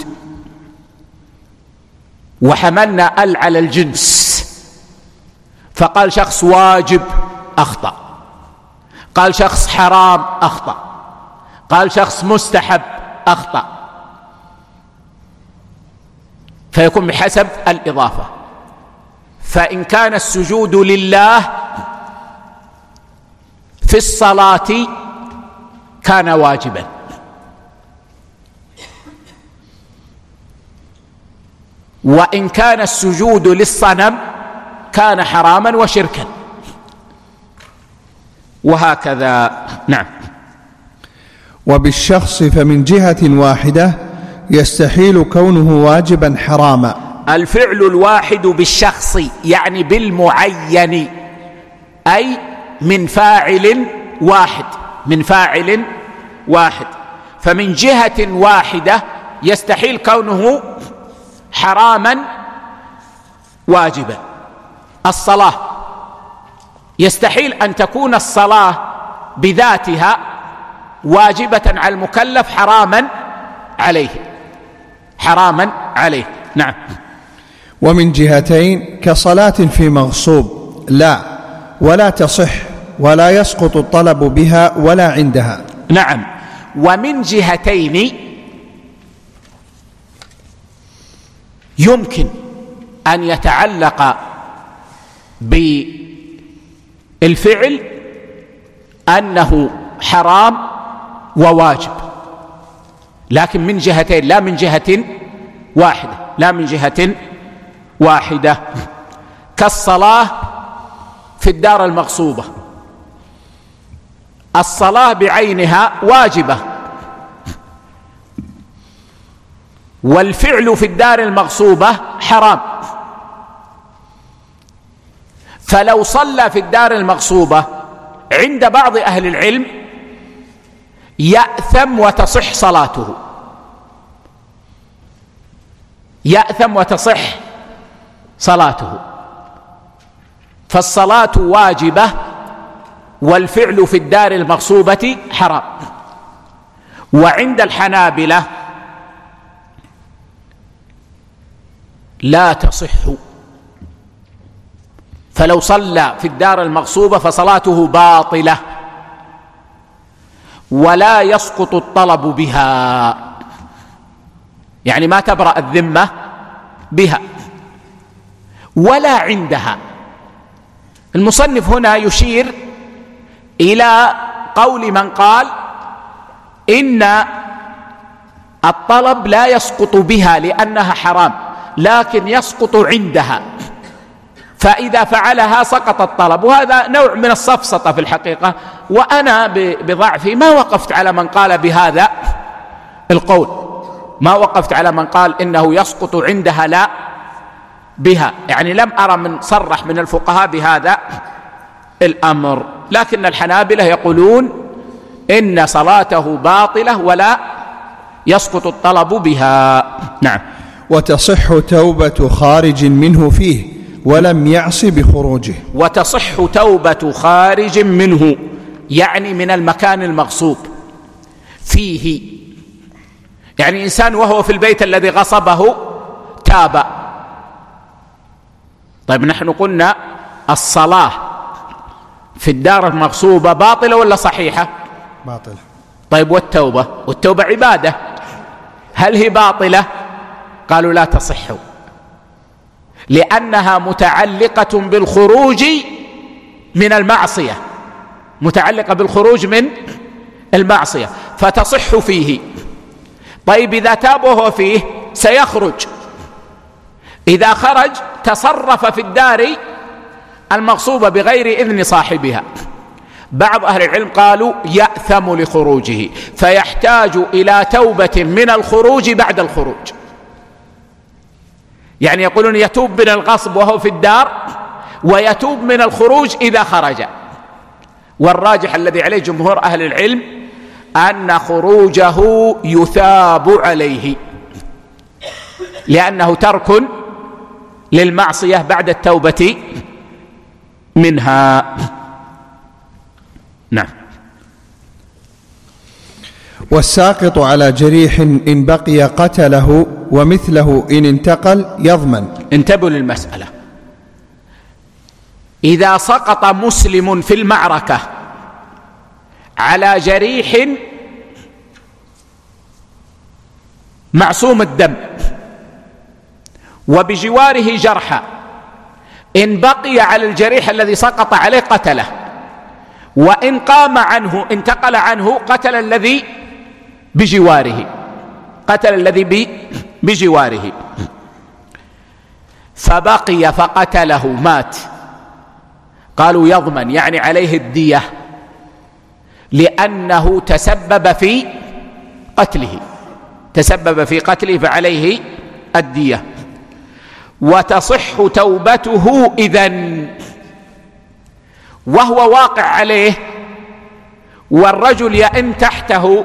وحملنا ال على الجنس، فقال شخص واجب أخطأ، قال شخص حرام أخطأ، قال شخص مستحب أخطأ، فيكون بحسب الإضافة. فإن كان السجود لله في الصلاة كان واجبا، وإن كان السجود للصنم كان حراما وشركا، وهكذا. نعم. وبالشخص فمن جهة واحدة يستحيل كونه واجبا حراما. الفعل الواحد بالشخص يعني بالمعين، أي من فاعل واحد، من فاعل واحد، فمن جهة واحدة يستحيل كونه حراما واجبا. الصلاة يستحيل أن تكون الصلاة بذاتها واجبة على المكلف حراما عليه، حراما عليه. نعم. ومن جهتين كصلاة في مغصوب لا ولا تصح ولا يسقط الطلب بها ولا عندها. نعم. ومن جهتين يمكن أن يتعلق بالفعل أنه حرام وواجب، لكن من جهتين لا من جهة واحدة، لا من جهة واحدة، كالصلاة في الدار المغصوبة. الصلاة بعينها واجبة، والفعل في الدار المغصوبة حرام، فلو صلى في الدار المغصوبة عند بعض أهل العلم يأثم وتصح صلاته، يأثم وتصح صلاته، فالصلاة واجبة والفعل في الدار المغصوبة حرام. وعند الحنابلة لا تصح، فلو صلى في الدار المغصوبة فصلاته باطلة ولا يسقط الطلب بها، يعني ما تبرأ الذمة بها ولا عندها. المصنف هنا يشير إلى قول من قال إن الطلب لا يسقط بها لأنها حرام، لكن يسقط عندها، فإذا فعلها سقط الطلب. وهذا نوع من السفسطة في الحقيقة، وأنا بضعفي ما وقفت على من قال بهذا القول، ما وقفت على من قال إنه يسقط عندها لا بها، يعني لم أرى من صرح من الفقهاء بهذا الأمر. لكن الحنابلة يقولون إن صلاته باطلة ولا يسقط الطلب بها. نعم. وتصح توبة خارج منه فيه ولم يعص بخروجه. وتصح توبة خارج منه، يعني من المكان المغصوب فيه، يعني إنسان وهو في البيت الذي غصبه تاب. طيب نحن قلنا الصلاة في الدار المغصوبة باطلة ولا صحيحة؟ باطلة. طيب والتوبة؟ والتوبة عبادة، هل هي باطلة؟ قالوا لا تصح، لأنها متعلقة بالخروج من المعصية، متعلقة بالخروج من المعصية فتصح فيه. طيب إذا تاب وهو فيه سيخرج، إذا خرج تصرف في الدار المغصوبة بغير إذن صاحبها. بعض أهل العلم قالوا يأثم لخروجه، فيحتاج إلى توبة من الخروج بعد الخروج، يعني يقولون يتوب من الغصب وهو في الدار، ويتوب من الخروج إذا خرج. والراجح الذي عليه جمهور أهل العلم أن خروجه يثاب عليه، لأنه ترك للمعصية بعد التوبة منها. نعم. والساقط على جريح إن بقي قتله، ومثله إن انتقل يضمن. انتبهوا للمسألة، إذا سقط مسلم في المعركة على جريح معصوم الدم وبجواره جرحى، إن بقي على الجريح الذي سقط عليه قتله، وإن قام عنه انتقل عنه قتل الذي بجواره، قتل الذي بجواره، فبقي فقتله مات، قالوا يضمن، يعني عليه الدية، لأنه تسبب في قتله، تسبب في قتله فعليه الدية. وتصح توبته إذن وهو واقع عليه، والرجل يئن تحته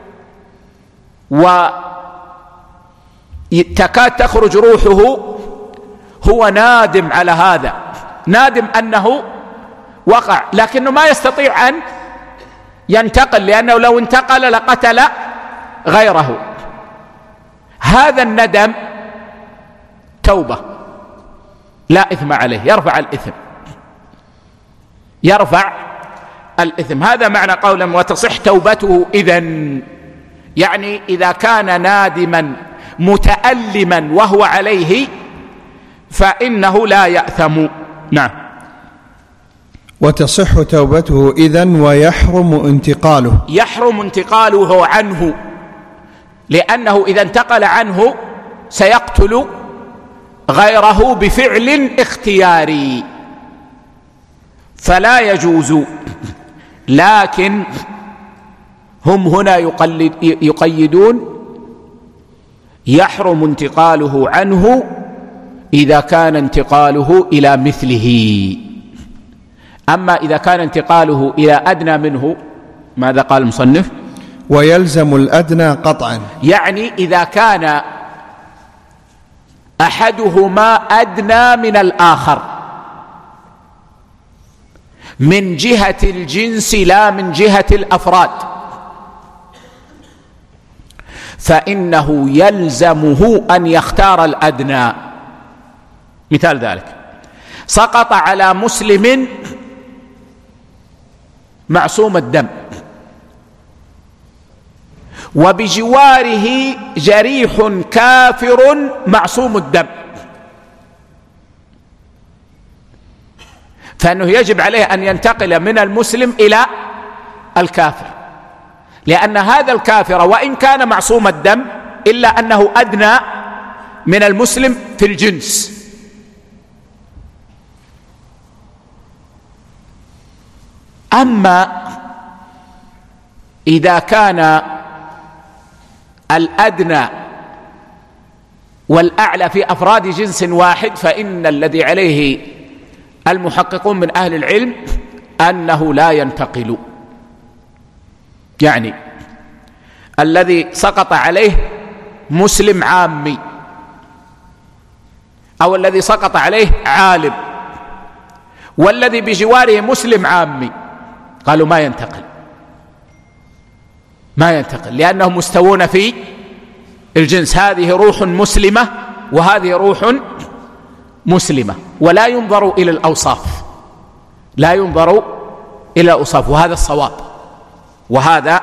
وتكاد تخرج روحه، هو نادم على هذا، نادم أنه وقع، لكنه ما يستطيع أن ينتقل، لأنه لو انتقل لقتل غيره. هذا الندم توبة لا إثم عليه، يرفع الإثم، يرفع الإثم. هذا معنى قولا وتصح توبته إذن، يعني إذا كان نادما متألما وهو عليه فإنه لا يأثم. نعم. وتصح توبته إذن ويحرم انتقاله. يحرم انتقاله عنه، لأنه إذا انتقل عنه سيقتل غيره بفعل اختياري فلا يجوز. لكن هم هنا يقلد يقيدون يحرم انتقاله عنه إذا كان انتقاله إلى مثله. أما إذا كان انتقاله إلى أدنى منه، ماذا قال المصنف؟ ويلزم الأدنى قطعا، يعني إذا كان أحدهما أدنى من الآخر من جهة الجنس لا من جهة الأفراد، فإنه يلزمه أن يختار الأدنى. مثال ذلك: سقط على مسلم معصوم الدم، وبجواره جريح كافر معصوم الدم، فإنه يجب عليه أن ينتقل من المسلم إلى الكافر، لأن هذا الكافر وإن كان معصوم الدم إلا أنه أدنى من المسلم في الجنس. أما إذا كان الأدنى والأعلى في أفراد جنس واحد، فإن الذي عليه المحققون من أهل العلم أنه لا ينتقل. يعني الذي سقط عليه مسلم عامي أو الذي سقط عليه عالم والذي بجواره مسلم عامي، قالوا ما ينتقل ما ينتقل لأنهم مستوون في الجنس، هذه روح مسلمة وهذه روح مسلمة، ولا ينظر إلى الأوصاف، لا ينظر إلى الأوصاف، وهذا الصواب وهذا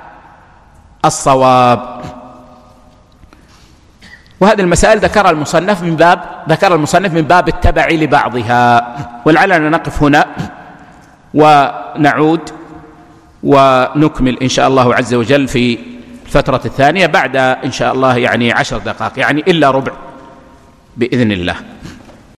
الصواب. وهذه المسائل ذكر المصنف من باب ذكر المصنف من باب التبع لبعضها، ولعلنا نقف هنا ونعود ونكمل إن شاء الله عز وجل في الفترة الثانية بعد إن شاء الله يعني عشر دقائق، يعني إلا ربع بإذن الله.